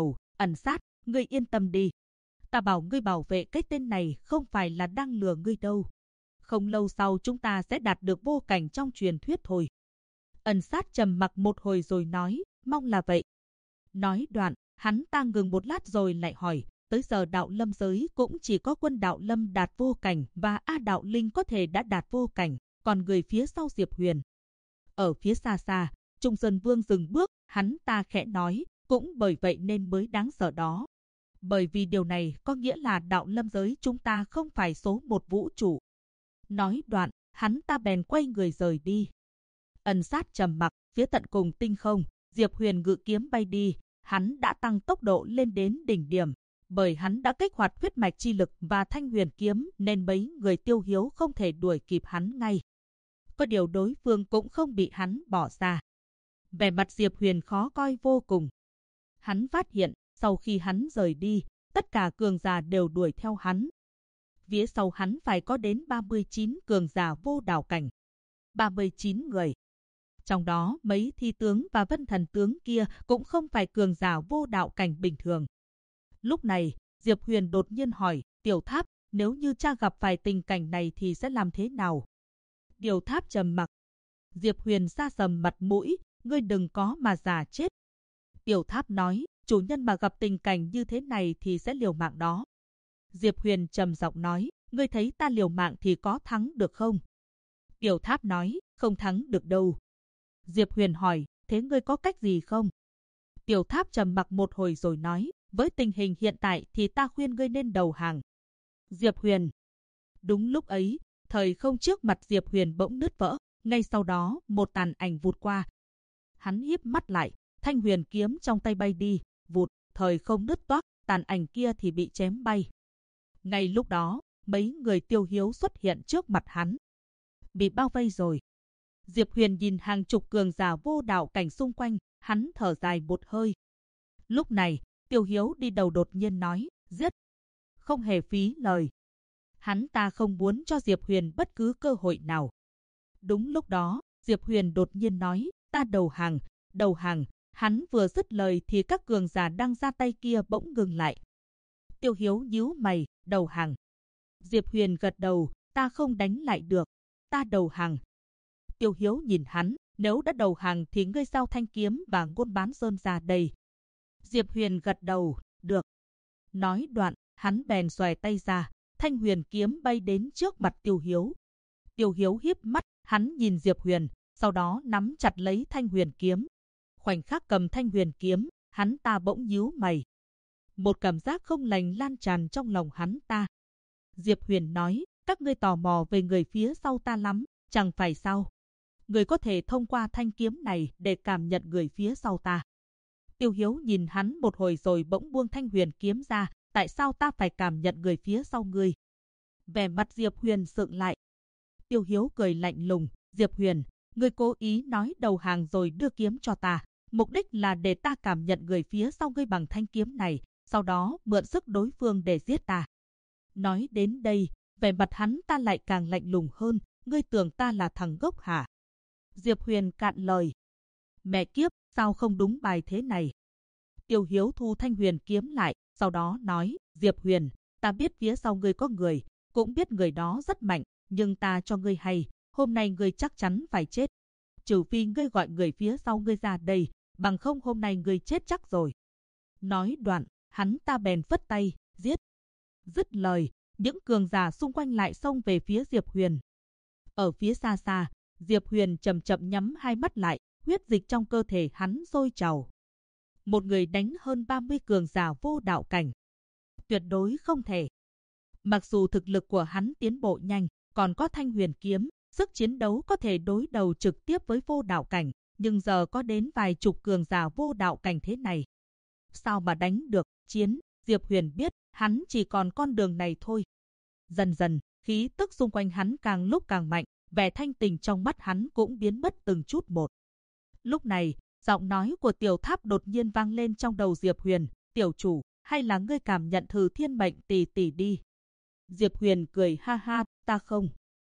Ẩn sát, ngươi yên tâm đi. Ta bảo ngươi bảo vệ cái tên này không phải là đang lừa ngươi đâu. Không lâu sau chúng ta sẽ đạt được vô cảnh trong truyền thuyết thôi. Ẩn sát trầm mặc một hồi rồi nói, mong là vậy. Nói đoạn, hắn ta ngừng một lát rồi lại hỏi, tới giờ đạo lâm giới cũng chỉ có quân đạo lâm đạt vô cảnh và A đạo linh có thể đã đạt vô cảnh, còn người phía sau Diệp Huyền. Ở phía xa xa, Trung Sơn Vương dừng bước, hắn ta khẽ nói, cũng bởi vậy nên mới đáng sợ đó. Bởi vì điều này có nghĩa là đạo lâm giới chúng ta không phải số một vũ trụ. Nói đoạn, hắn ta bèn quay người rời đi. Ẩn sát trầm mặc, phía tận cùng tinh không, Diệp Huyền ngự kiếm bay đi, hắn đã tăng tốc độ lên đến đỉnh điểm. Bởi hắn đã kích hoạt huyết mạch chi lực và thanh huyền kiếm nên mấy người Tiêu Hiếu không thể đuổi kịp hắn ngay. Có điều đối phương cũng không bị hắn bỏ xa. Vẻ mặt Diệp Huyền khó coi vô cùng. Hắn phát hiện, sau khi hắn rời đi, tất cả cường giả đều đuổi theo hắn. Phía sau hắn phải có đến 39 cường giả vô đạo cảnh. 39 người. Trong đó mấy thi tướng và vân thần tướng kia cũng không phải cường giả vô đạo cảnh bình thường. Lúc này, Diệp Huyền đột nhiên hỏi, Tiểu Tháp, nếu như cha gặp phải tình cảnh này thì sẽ làm thế nào? Tiểu Tháp trầm mặc. Diệp Huyền sa sầm mặt mũi, ngươi đừng có mà giả chết. Tiểu Tháp nói, chủ nhân mà gặp tình cảnh như thế này thì sẽ liều mạng đó. Diệp Huyền trầm giọng nói, ngươi thấy ta liều mạng thì có thắng được không? Tiểu Tháp nói, không thắng được đâu. Diệp Huyền hỏi, thế ngươi có cách gì không? Tiểu Tháp trầm mặc một hồi rồi nói, với tình hình hiện tại thì ta khuyên ngươi nên đầu hàng. Diệp Huyền. Đúng lúc ấy, thời không trước mặt Diệp Huyền bỗng nứt vỡ, ngay sau đó một tàn ảnh vụt qua. Hắn híp mắt lại, thanh huyền kiếm trong tay bay đi, vụt, thời không nứt toác, tàn ảnh kia thì bị chém bay. Ngay lúc đó, mấy người Tiêu Hiếu xuất hiện trước mặt hắn. Bị bao vây rồi. Diệp Huyền nhìn hàng chục cường giả vô đạo cảnh xung quanh, hắn thở dài một hơi. Lúc này, Tiêu Hiếu đi đầu đột nhiên nói, giết. Không hề phí lời. Hắn ta không muốn cho Diệp Huyền bất cứ cơ hội nào. Đúng lúc đó, Diệp Huyền đột nhiên nói, ta đầu hàng, đầu hàng. Hắn vừa dứt lời thì các cường giả đang ra tay kia bỗng ngừng lại. Tiêu Hiếu nhíu mày, đầu hàng. Diệp Huyền gật đầu, ta không đánh lại được, ta đầu hàng. Tiêu Hiếu nhìn hắn, nếu đã đầu hàng thì ngươi giao thanh kiếm và ngôn bán sơn ra đây. Diệp Huyền gật đầu, được. Nói đoạn, hắn bèn xòe tay ra, thanh huyền kiếm bay đến trước mặt Tiêu Hiếu. Tiêu Hiếu híp mắt, hắn nhìn Diệp Huyền, sau đó nắm chặt lấy thanh huyền kiếm. Khoảnh khắc cầm thanh huyền kiếm, hắn ta bỗng nhíu mày. Một cảm giác không lành lan tràn trong lòng hắn ta. Diệp Huyền nói, các ngươi tò mò về người phía sau ta lắm, chẳng phải sao? Người có thể thông qua thanh kiếm này để cảm nhận người phía sau ta. Tiêu Hiếu nhìn hắn một hồi rồi bỗng buông thanh huyền kiếm ra, tại sao ta phải cảm nhận người phía sau ngươi? Vẻ mặt Diệp Huyền sượng lại. Tiêu Hiếu cười lạnh lùng, Diệp Huyền, ngươi cố ý nói đầu hàng rồi đưa kiếm cho ta, mục đích là để ta cảm nhận người phía sau ngươi bằng thanh kiếm này, sau đó mượn sức đối phương để giết ta. Nói đến đây, vẻ mặt hắn ta lại càng lạnh lùng hơn, ngươi tưởng ta là thằng ngốc hả? Diệp Huyền cạn lời. Mẹ kiếp, sao không đúng bài thế này? Tiêu Hiếu thu thanh huyền kiếm lại, sau đó nói, Diệp Huyền, ta biết phía sau ngươi có người, cũng biết người đó rất mạnh, nhưng ta cho ngươi hay, hôm nay ngươi chắc chắn phải chết. Trừ phi ngươi gọi người phía sau ngươi ra đây, bằng không hôm nay ngươi chết chắc rồi. Nói đoạn, hắn ta bèn phất tay, giết. Dứt lời, những cường giả xung quanh lại xông về phía Diệp Huyền. Ở phía xa xa, Diệp Huyền chậm chậm nhắm hai mắt lại, huyết dịch trong cơ thể hắn sôi trào. Một người đánh hơn 30 cường giả vô đạo cảnh. Tuyệt đối không thể. Mặc dù thực lực của hắn tiến bộ nhanh, còn có thanh huyền kiếm, sức chiến đấu có thể đối đầu trực tiếp với vô đạo cảnh, nhưng giờ có đến vài chục cường giả vô đạo cảnh thế này. Sao mà đánh được, chiến, Diệp Huyền biết, hắn chỉ còn con đường này thôi. Dần dần, khí tức xung quanh hắn càng lúc càng mạnh, vẻ thanh tình trong mắt hắn cũng biến mất từng chút một. Lúc này, giọng nói của Tiểu Tháp đột nhiên vang lên trong đầu Diệp Huyền, tiểu chủ, hay là ngươi cảm nhận thử thiên mệnh tỷ tỷ đi. Diệp Huyền cười ha ha, ta không.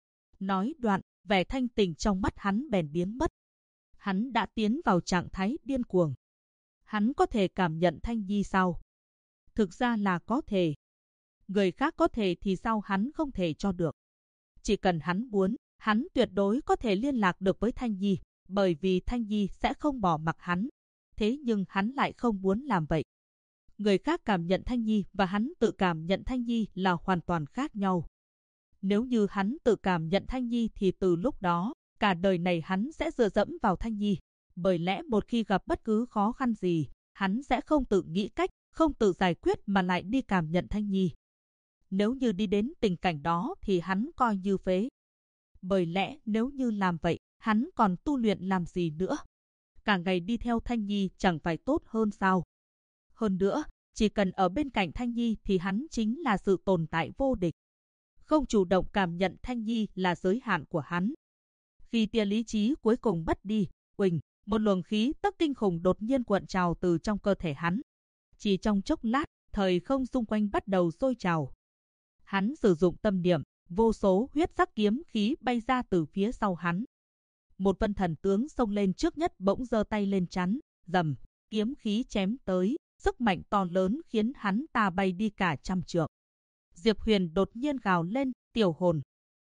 Nói đoạn, vẻ thanh tình trong mắt hắn bèn biến mất. Hắn đã tiến vào trạng thái điên cuồng. Hắn có thể cảm nhận Thanh Nhi sao? thực ra là có thể. Người khác có thể thì sao hắn không thể cho được. Chỉ cần hắn muốn, hắn tuyệt đối có thể liên lạc được với Thanh Nhi, bởi vì Thanh Nhi sẽ không bỏ mặc hắn. Thế nhưng hắn lại không muốn làm vậy. Người khác cảm nhận Thanh Nhi và hắn tự cảm nhận Thanh Nhi là hoàn toàn khác nhau. Nếu như hắn tự cảm nhận Thanh Nhi thì từ lúc đó, cả đời này hắn sẽ dựa dẫm vào Thanh Nhi. Bởi lẽ một khi gặp bất cứ khó khăn gì, hắn sẽ không tự nghĩ cách, không tự giải quyết mà lại đi cảm nhận Thanh Nhi. Nếu như đi đến tình cảnh đó thì hắn coi như phế. Bởi lẽ nếu như làm vậy, hắn còn tu luyện làm gì nữa? Cả ngày đi theo Thanh Nhi chẳng phải tốt hơn sao? Hơn nữa, chỉ cần ở bên cạnh Thanh Nhi thì hắn chính là sự tồn tại vô địch. Không chủ động cảm nhận Thanh Nhi là giới hạn của hắn. Khi tia lý trí cuối cùng mất đi, uỳnh, một luồng khí tức kinh khủng đột nhiên cuộn trào từ trong cơ thể hắn. Chỉ trong chốc lát, thời không xung quanh bắt đầu sôi trào. Hắn sử dụng tâm niệm, vô số huyết sắc kiếm khí bay ra từ phía sau hắn. Một vân thần tướng xông lên trước nhất bỗng giơ tay lên chắn, rầm, kiếm khí chém tới, sức mạnh to lớn khiến hắn ta bay đi cả trăm trượng. Diệp Huyền đột nhiên gào lên, tiểu hồn.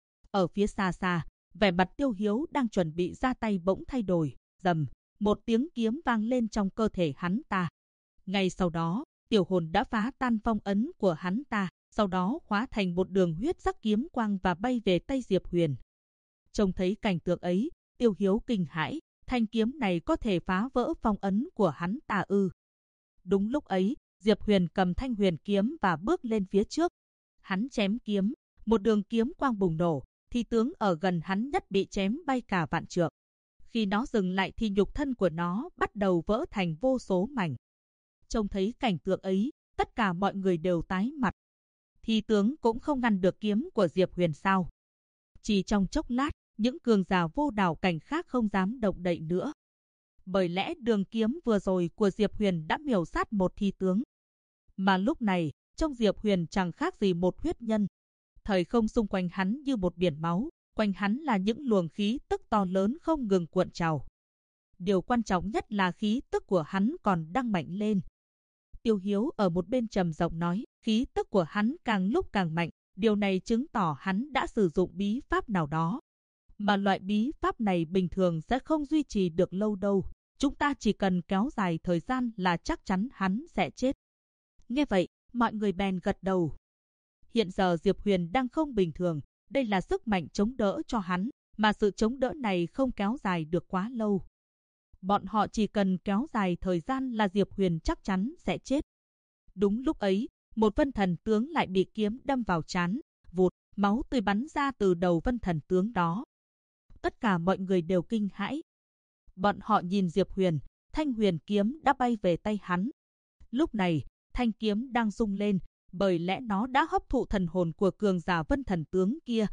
Ở phía xa xa, vẻ mặt Tiêu Hiếu đang chuẩn bị ra tay bỗng thay đổi, rầm, một tiếng kiếm vang lên trong cơ thể hắn ta. Ngay sau đó, tiểu hồn đã phá tan phong ấn của hắn ta, sau đó hóa thành một đường huyết sắc kiếm quang và bay về tay Diệp Huyền. Trông thấy cảnh tượng ấy, Tiêu Hiếu kinh hãi, thanh kiếm này có thể phá vỡ phong ấn của hắn ta ư? Đúng lúc ấy, Diệp Huyền cầm thanh huyền kiếm và bước lên phía trước. Hắn chém kiếm, một đường kiếm quang bùng nổ, thi tướng ở gần hắn nhất bị chém bay cả vạn trượng. Khi nó dừng lại thì nhục thân của nó bắt đầu vỡ thành vô số mảnh. Trông thấy cảnh tượng ấy, tất cả mọi người đều tái mặt. Thi tướng cũng không ngăn được kiếm của Diệp Huyền sao? Chỉ trong chốc lát, những cường giả vô đảo cảnh khác không dám động đậy nữa. Bởi lẽ đường kiếm vừa rồi của Diệp Huyền đã miểu sát một thi tướng. Mà lúc này, trong Diệp Huyền chẳng khác gì một huyết nhân. Thời không xung quanh hắn như một biển máu, quanh hắn là những luồng khí tức to lớn không ngừng cuộn trào. Điều quan trọng nhất là khí tức của hắn còn đang mạnh lên. Tiêu Hiếu ở một bên trầm giọng nói, khí tức của hắn càng lúc càng mạnh, điều này chứng tỏ hắn đã sử dụng bí pháp nào đó. Mà loại bí pháp này bình thường sẽ không duy trì được lâu đâu. Chúng ta chỉ cần kéo dài thời gian là chắc chắn hắn sẽ chết. Nghe vậy, mọi người bèn gật đầu. Hiện giờ Diệp Huyền đang không bình thường, đây là sức mạnh chống đỡ cho hắn, mà sự chống đỡ này không kéo dài được quá lâu. Bọn họ chỉ cần kéo dài thời gian là Diệp Huyền chắc chắn sẽ chết. Đúng lúc ấy, một vân thần tướng lại bị kiếm đâm vào trán, vụt, máu tươi bắn ra từ đầu vân thần tướng đó. Tất cả mọi người đều kinh hãi. Bọn họ nhìn Diệp Huyền, thanh huyền kiếm đã bay về tay hắn. Lúc này, thanh kiếm đang rung lên, bởi lẽ nó đã hấp thụ thần hồn của cường giả vân thần tướng kia.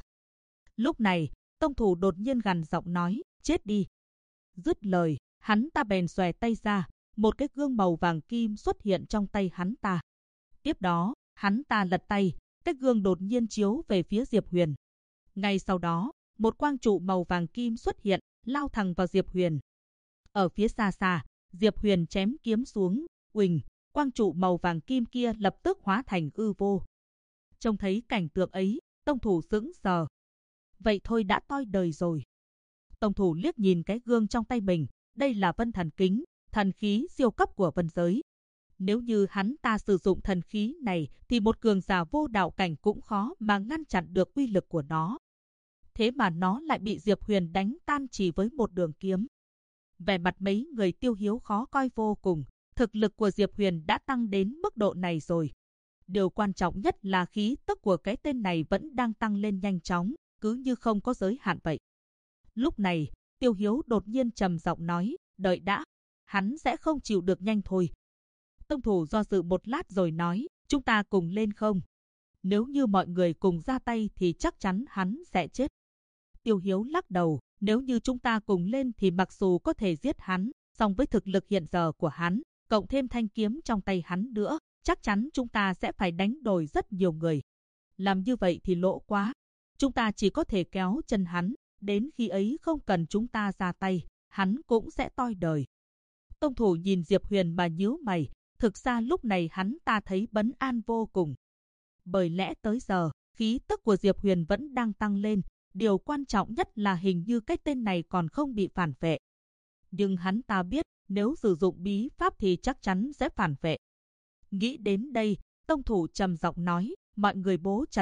Lúc này, tông thủ đột nhiên gằn giọng nói, chết đi. Dứt lời, hắn ta bèn xòe tay ra, một cái gương màu vàng kim xuất hiện trong tay hắn ta. Tiếp đó, hắn ta lật tay, cái gương đột nhiên chiếu về phía Diệp Huyền. Ngay sau đó, một quang trụ màu vàng kim xuất hiện, lao thẳng vào Diệp Huyền. Ở phía xa xa, Diệp Huyền chém kiếm xuống, uỳnh, quang trụ màu vàng kim kia lập tức hóa thành hư vô. Trông thấy cảnh tượng ấy, tông thủ sững sờ. Vậy thôi đã toi đời rồi. Tông thủ liếc nhìn cái gương trong tay mình, đây là vân thần kính, thần khí siêu cấp của vân giới. Nếu như hắn ta sử dụng thần khí này thì một cường giả vô đạo cảnh cũng khó mà ngăn chặn được uy lực của nó. Thế mà nó lại bị Diệp Huyền đánh tan chỉ với một đường kiếm. Vẻ mặt mấy người Tiêu Hiếu khó coi vô cùng, thực lực của Diệp Huyền đã tăng đến mức độ này rồi. Điều quan trọng nhất là khí tức của cái tên này vẫn đang tăng lên nhanh chóng, cứ như không có giới hạn vậy. Lúc này, Tiêu Hiếu đột nhiên trầm giọng nói, đợi đã, hắn sẽ không chịu được nhanh thôi. Tông thủ do dự một lát rồi nói, chúng ta cùng lên không? Nếu như mọi người cùng ra tay thì chắc chắn hắn sẽ chết. Tiêu Hiếu lắc đầu, nếu như chúng ta cùng lên thì mặc dù có thể giết hắn, song với thực lực hiện giờ của hắn, cộng thêm thanh kiếm trong tay hắn nữa, chắc chắn chúng ta sẽ phải đánh đổi rất nhiều người. Làm như vậy thì lỗ quá. Chúng ta chỉ có thể kéo chân hắn, đến khi ấy không cần chúng ta ra tay, hắn cũng sẽ toi đời. Tông thủ nhìn Diệp Huyền mà nhíu mày, thực ra lúc này hắn ta thấy bấn an vô cùng. Bởi lẽ tới giờ, khí tức của Diệp Huyền vẫn đang tăng lên, điều quan trọng nhất là hình như cái tên này còn không bị phản vệ. Nhưng hắn ta biết, nếu sử dụng bí pháp thì chắc chắn sẽ phản vệ. Nghĩ đến đây, tông thủ trầm giọng nói, mọi người bố trận.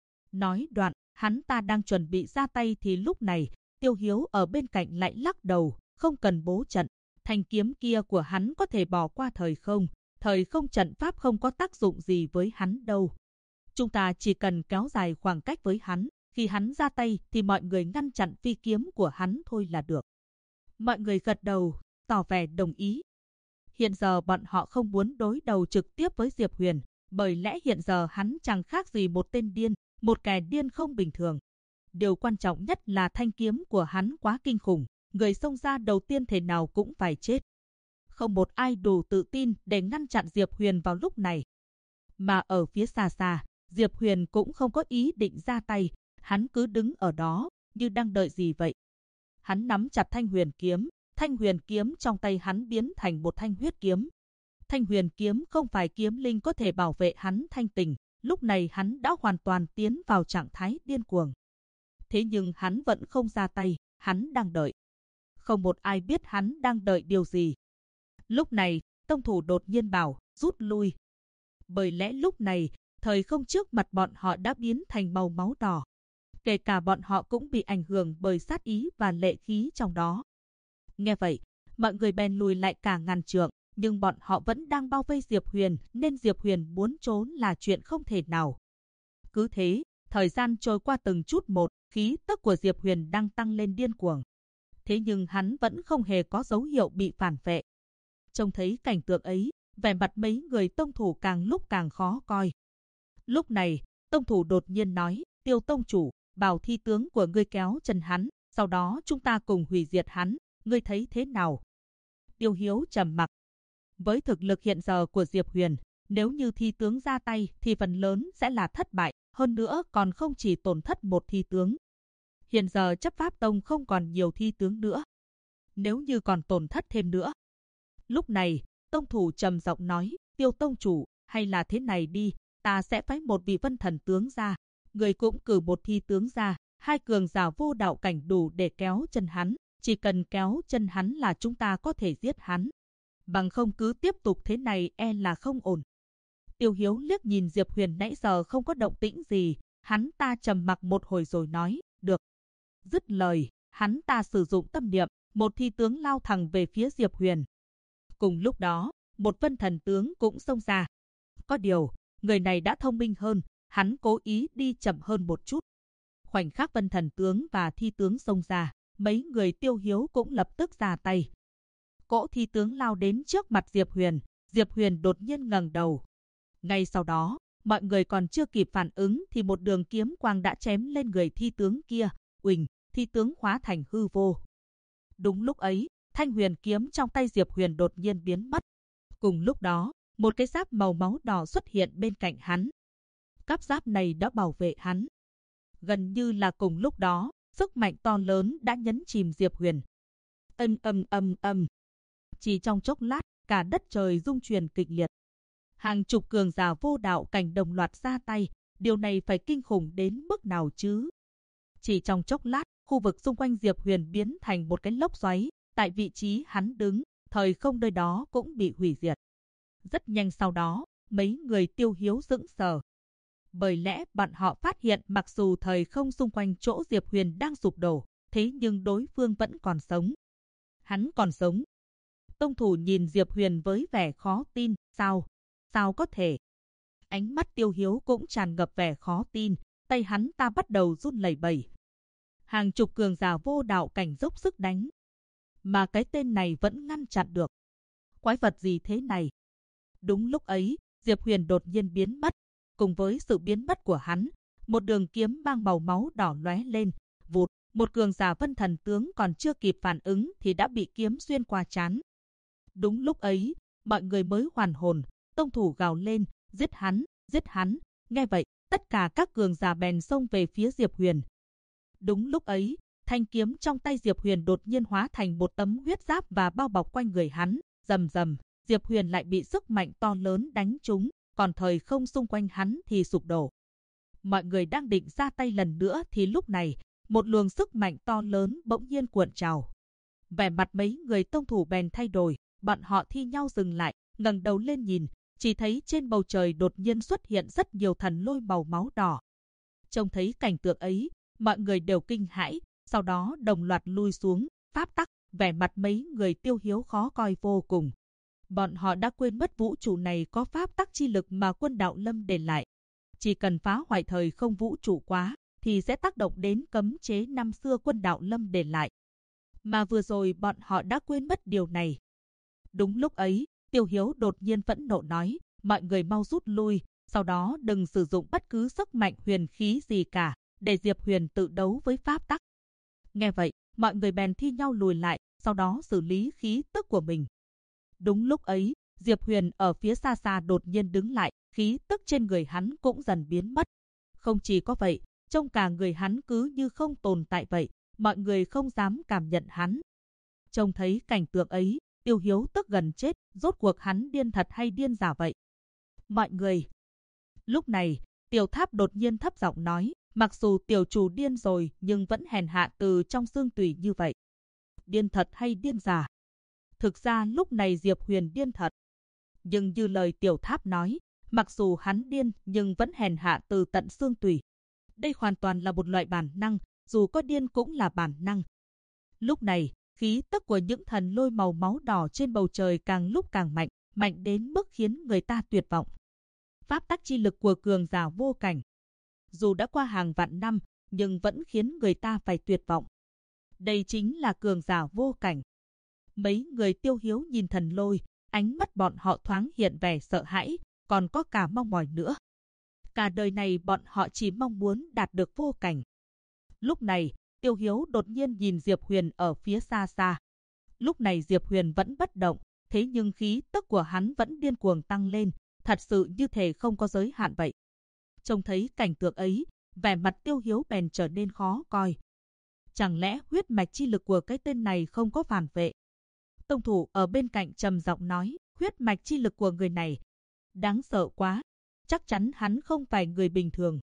Nói đoạn, hắn ta đang chuẩn bị ra tay thì lúc này, Tiêu Hiếu ở bên cạnh lại lắc đầu, không cần bố trận. Thanh kiếm kia của hắn có thể bỏ qua thời không trận pháp không có tác dụng gì với hắn đâu. Chúng ta chỉ cần kéo dài khoảng cách với hắn, khi hắn ra tay thì mọi người ngăn chặn phi kiếm của hắn thôi là được. Mọi người gật đầu, tỏ vẻ đồng ý. Hiện giờ bọn họ không muốn đối đầu trực tiếp với Diệp Huyền, bởi lẽ hiện giờ hắn chẳng khác gì một tên điên, một kẻ điên không bình thường. Điều quan trọng nhất là thanh kiếm của hắn quá kinh khủng, người xông ra đầu tiên thế nào cũng phải chết. Không một ai đủ tự tin để ngăn chặn Diệp Huyền vào lúc này. Mà ở phía xa xa, Diệp Huyền cũng không có ý định ra tay, hắn cứ đứng ở đó, như đang đợi gì vậy. Hắn nắm chặt thanh huyền kiếm trong tay hắn biến thành một thanh huyết kiếm. Thanh huyền kiếm không phải kiếm linh có thể bảo vệ hắn thanh tình, lúc này hắn đã hoàn toàn tiến vào trạng thái điên cuồng. Thế nhưng hắn vẫn không ra tay, hắn đang đợi. Không một ai biết hắn đang đợi điều gì. Lúc này, tông thủ đột nhiên bảo, rút lui. Bởi lẽ lúc này, thời không trước mặt bọn họ đã biến thành màu máu đỏ. Kể cả bọn họ cũng bị ảnh hưởng bởi sát ý và lệ khí trong đó. Nghe vậy, mọi người bèn lùi lại cả ngàn trượng, nhưng bọn họ vẫn đang bao vây Diệp Huyền, nên Diệp Huyền muốn trốn là chuyện không thể nào. Cứ thế, thời gian trôi qua từng chút một, khí tức của Diệp Huyền đang tăng lên điên cuồng. Thế nhưng hắn vẫn không hề có dấu hiệu bị phản vệ. Trông thấy cảnh tượng ấy, vẻ mặt mấy người tông thủ càng lúc càng khó coi. Lúc này, tông thủ đột nhiên nói, Tiêu tông chủ, bảo thi tướng của ngươi kéo chân hắn, sau đó chúng ta cùng hủy diệt hắn, ngươi thấy thế nào? Tiêu Hiếu trầm mặc. Với thực lực hiện giờ của Diệp Huyền, nếu như thi tướng ra tay thì phần lớn sẽ là thất bại, hơn nữa còn không chỉ tổn thất một thi tướng. Hiện giờ chấp pháp tông không còn nhiều thi tướng nữa. Nếu như còn tổn thất thêm nữa. Lúc này, tông thủ trầm giọng nói, Tiêu tông chủ, hay là thế này đi, ta sẽ phái một vị vân thần tướng ra, người cũng cử một thi tướng ra, hai cường giả vô đạo cảnh đủ để kéo chân hắn, chỉ cần kéo chân hắn là chúng ta có thể giết hắn. Bằng không cứ tiếp tục thế này e là không ổn. Tiêu Hiếu liếc nhìn Diệp Huyền nãy giờ không có động tĩnh gì, hắn ta trầm mặc một hồi rồi nói, được. Dứt lời, hắn ta sử dụng tâm niệm, một thi tướng lao thẳng về phía Diệp Huyền. Cùng lúc đó, một vân thần tướng cũng xông ra. Có điều, người này đã thông minh hơn, hắn cố ý đi chậm hơn một chút. Khoảnh khắc vân thần tướng và thi tướng xông ra, mấy người Tiêu Hiếu cũng lập tức ra tay. Cỗ thi tướng lao đến trước mặt Diệp Huyền đột nhiên ngẩng đầu. Ngay sau đó, mọi người còn chưa kịp phản ứng thì một đường kiếm quang đã chém lên người thi tướng kia, uỳnh, thi tướng hóa thành hư vô. Đúng lúc ấy, thanh huyền kiếm trong tay Diệp Huyền đột nhiên biến mất. Cùng lúc đó, một cái giáp màu máu đỏ xuất hiện bên cạnh hắn. Cáp giáp này đã bảo vệ hắn. Gần như là cùng lúc đó, sức mạnh to lớn đã nhấn chìm Diệp Huyền. Âm. Chỉ trong chốc lát, cả đất trời rung chuyển kịch liệt. Hàng chục cường giả vô đạo cảnh đồng loạt ra tay, điều này phải kinh khủng đến mức nào chứ? Chỉ trong chốc lát, khu vực xung quanh Diệp Huyền biến thành một cái lốc xoáy, tại vị trí hắn đứng, thời không nơi đó cũng bị hủy diệt. Rất nhanh sau đó, mấy người Tiêu Hiếu sững sờ. Bởi lẽ bọn họ phát hiện mặc dù thời không xung quanh chỗ Diệp Huyền đang sụp đổ, thế nhưng đối phương vẫn còn sống. Hắn còn sống. Tông thủ nhìn Diệp Huyền với vẻ khó tin, sao có thể? Ánh mắt Tiêu Hiếu cũng tràn ngập vẻ khó tin, tay hắn ta bắt đầu run lẩy bẩy. Hàng chục cường giả vô đạo cảnh dốc sức đánh, mà cái tên này vẫn ngăn chặn được. Quái vật gì thế này? Đúng lúc ấy, Diệp Huyền đột nhiên biến mất. Cùng với sự biến mất của hắn, một đường kiếm mang màu máu đỏ lóe lên, vụt, một cường giả vân thần tướng còn chưa kịp phản ứng thì đã bị kiếm xuyên qua trán. Đúng lúc ấy, mọi người mới hoàn hồn, tông thủ gào lên, giết hắn, nghe vậy, tất cả các cường giả bèn xông về phía Diệp Huyền. Đúng lúc ấy, thanh kiếm trong tay Diệp Huyền đột nhiên hóa thành một tấm huyết giáp và bao bọc quanh người hắn, rầm rầm, Diệp Huyền lại bị sức mạnh to lớn đánh trúng, còn thời không xung quanh hắn thì sụp đổ. Mọi người đang định ra tay lần nữa thì lúc này, một luồng sức mạnh to lớn bỗng nhiên cuộn trào. Vẻ mặt mấy người tông thủ bèn thay đổi, bọn họ thi nhau dừng lại, ngẩng đầu lên nhìn, chỉ thấy trên bầu trời đột nhiên xuất hiện rất nhiều thần lôi màu máu đỏ. Trông thấy cảnh tượng ấy, mọi người đều kinh hãi, sau đó đồng loạt lui xuống, pháp tắc, vẻ mặt mấy người Tiêu Hiếu khó coi vô cùng. Bọn họ đã quên mất vũ trụ này có pháp tắc chi lực mà Quân Đạo Lâm để lại. Chỉ cần phá hoại thời không vũ trụ quá, thì sẽ tác động đến cấm chế năm xưa Quân Đạo Lâm để lại. Mà vừa rồi bọn họ đã quên mất điều này. Đúng lúc ấy, Tiêu Hiếu đột nhiên phẫn nộ nói, mọi người mau rút lui, sau đó đừng sử dụng bất cứ sức mạnh huyền khí gì cả, để Diệp Huyền tự đấu với pháp tắc. Nghe vậy, mọi người bèn thi nhau lùi lại, sau đó xử lý khí tức của mình. Đúng lúc ấy, Diệp Huyền ở phía xa xa đột nhiên đứng lại, khí tức trên người hắn cũng dần biến mất. Không chỉ có vậy, trông cả người hắn cứ như không tồn tại vậy, mọi người không dám cảm nhận hắn. Trông thấy cảnh tượng ấy, Tiêu Hiếu tức gần chết, rốt cuộc hắn điên thật hay điên giả vậy? Mọi người. Lúc này, Tiểu Tháp đột nhiên thấp giọng nói, mặc dù tiểu chủ điên rồi nhưng vẫn hèn hạ từ trong xương tủy như vậy. Điên thật hay điên giả? Thực ra lúc này Diệp Huyền điên thật. Nhưng như lời Tiểu Tháp nói, mặc dù hắn điên nhưng vẫn hèn hạ từ tận xương tủy. Đây hoàn toàn là một loại bản năng, dù có điên cũng là bản năng. Lúc này, khí tức của những thần lôi màu máu đỏ trên bầu trời càng lúc càng mạnh, mạnh đến mức khiến người ta tuyệt vọng. Pháp tắc chi lực của cường giả vô cảnh, dù đã qua hàng vạn năm, nhưng vẫn khiến người ta phải tuyệt vọng. Đây chính là cường giả vô cảnh. Mấy người Tiêu Hiếu nhìn thần lôi, ánh mắt bọn họ thoáng hiện vẻ sợ hãi, còn có cả mong mỏi nữa. Cả đời này bọn họ chỉ mong muốn đạt được vô cảnh. Lúc này, Tiêu Hiếu đột nhiên nhìn Diệp Huyền ở phía xa xa. Lúc này Diệp Huyền vẫn bất động, thế nhưng khí tức của hắn vẫn điên cuồng tăng lên, thật sự như thể không có giới hạn vậy. Trông thấy cảnh tượng ấy, vẻ mặt Tiêu Hiếu bèn trở nên khó coi. Chẳng lẽ huyết mạch chi lực của cái tên này không có phản vệ? Tông thủ ở bên cạnh trầm giọng nói, huyết mạch chi lực của người này đáng sợ quá, chắc chắn hắn không phải người bình thường.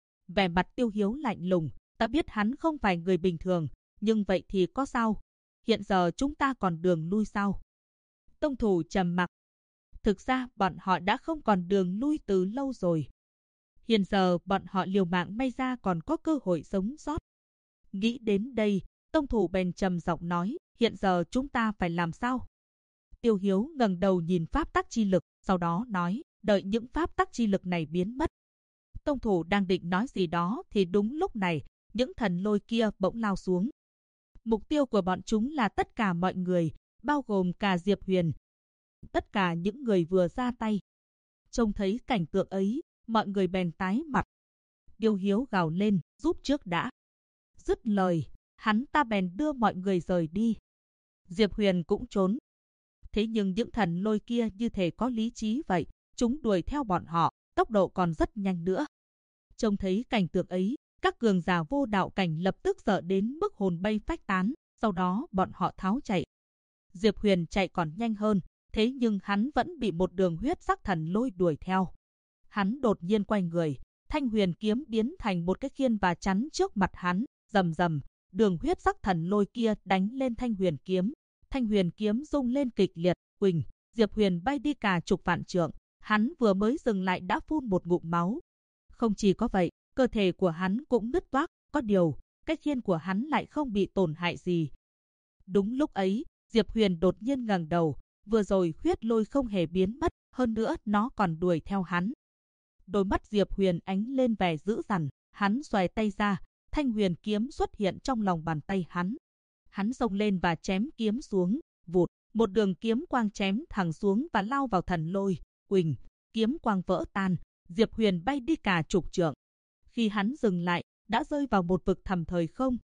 Vẻ mặt Tiêu Hiếu lạnh lùng, ta biết hắn không phải người bình thường, nhưng vậy thì có sao? Hiện giờ chúng ta còn đường lui sao? Tông thủ trầm mặc. Thực ra bọn họ đã không còn đường lui từ lâu rồi. Hiện giờ bọn họ liều mạng may ra còn có cơ hội sống sót. Nghĩ đến đây, tông thủ bèn trầm giọng nói, hiện giờ chúng ta phải làm sao? Tiêu Hiếu ngẩng đầu nhìn pháp tắc chi lực, sau đó nói, đợi những pháp tắc chi lực này biến mất. Tông thủ đang định nói gì đó thì đúng lúc này, những thần lôi kia bỗng lao xuống. Mục tiêu của bọn chúng là tất cả mọi người, bao gồm cả Diệp Huyền. Tất cả những người vừa ra tay. Trông thấy cảnh tượng ấy, mọi người bèn tái mặt. Tiêu Hiếu gào lên, giúp trước đã. Dứt lời, hắn ta bèn đưa mọi người rời đi. Diệp Huyền cũng trốn. Thế nhưng những thần lôi kia như thể có lý trí vậy, chúng đuổi theo bọn họ, tốc độ còn rất nhanh nữa. Trông thấy cảnh tượng ấy, các cường giả vô đạo cảnh lập tức sợ đến mức hồn bay phách tán, sau đó bọn họ tháo chạy. Diệp Huyền chạy còn nhanh hơn, thế nhưng hắn vẫn bị một đường huyết sắc thần lôi đuổi theo. Hắn đột nhiên quay người, thanh huyền kiếm biến thành một cái khiên và chắn trước mặt hắn, rầm rầm, đường huyết sắc thần lôi kia đánh lên thanh huyền kiếm. Thanh huyền kiếm rung lên kịch liệt, quỳnh, Diệp Huyền bay đi cả chục vạn trượng, hắn vừa mới dừng lại đã phun một ngụm máu. Không chỉ có vậy, cơ thể của hắn cũng nứt toác, có điều, cái khiên của hắn lại không bị tổn hại gì. Đúng lúc ấy, Diệp Huyền đột nhiên ngẩng đầu, vừa rồi huyết lôi không hề biến mất, hơn nữa nó còn đuổi theo hắn. Đôi mắt Diệp Huyền ánh lên vẻ dữ dằn, hắn xoay tay ra, thanh huyền kiếm xuất hiện trong lòng bàn tay hắn. Hắn xông lên và chém kiếm xuống, vụt, một đường kiếm quang chém thẳng xuống và lao vào thần lôi, quỳnh, kiếm quang vỡ tan, Diệp Huyền bay đi cả chục trượng. Khi hắn dừng lại, đã rơi vào một vực thẳm thời không,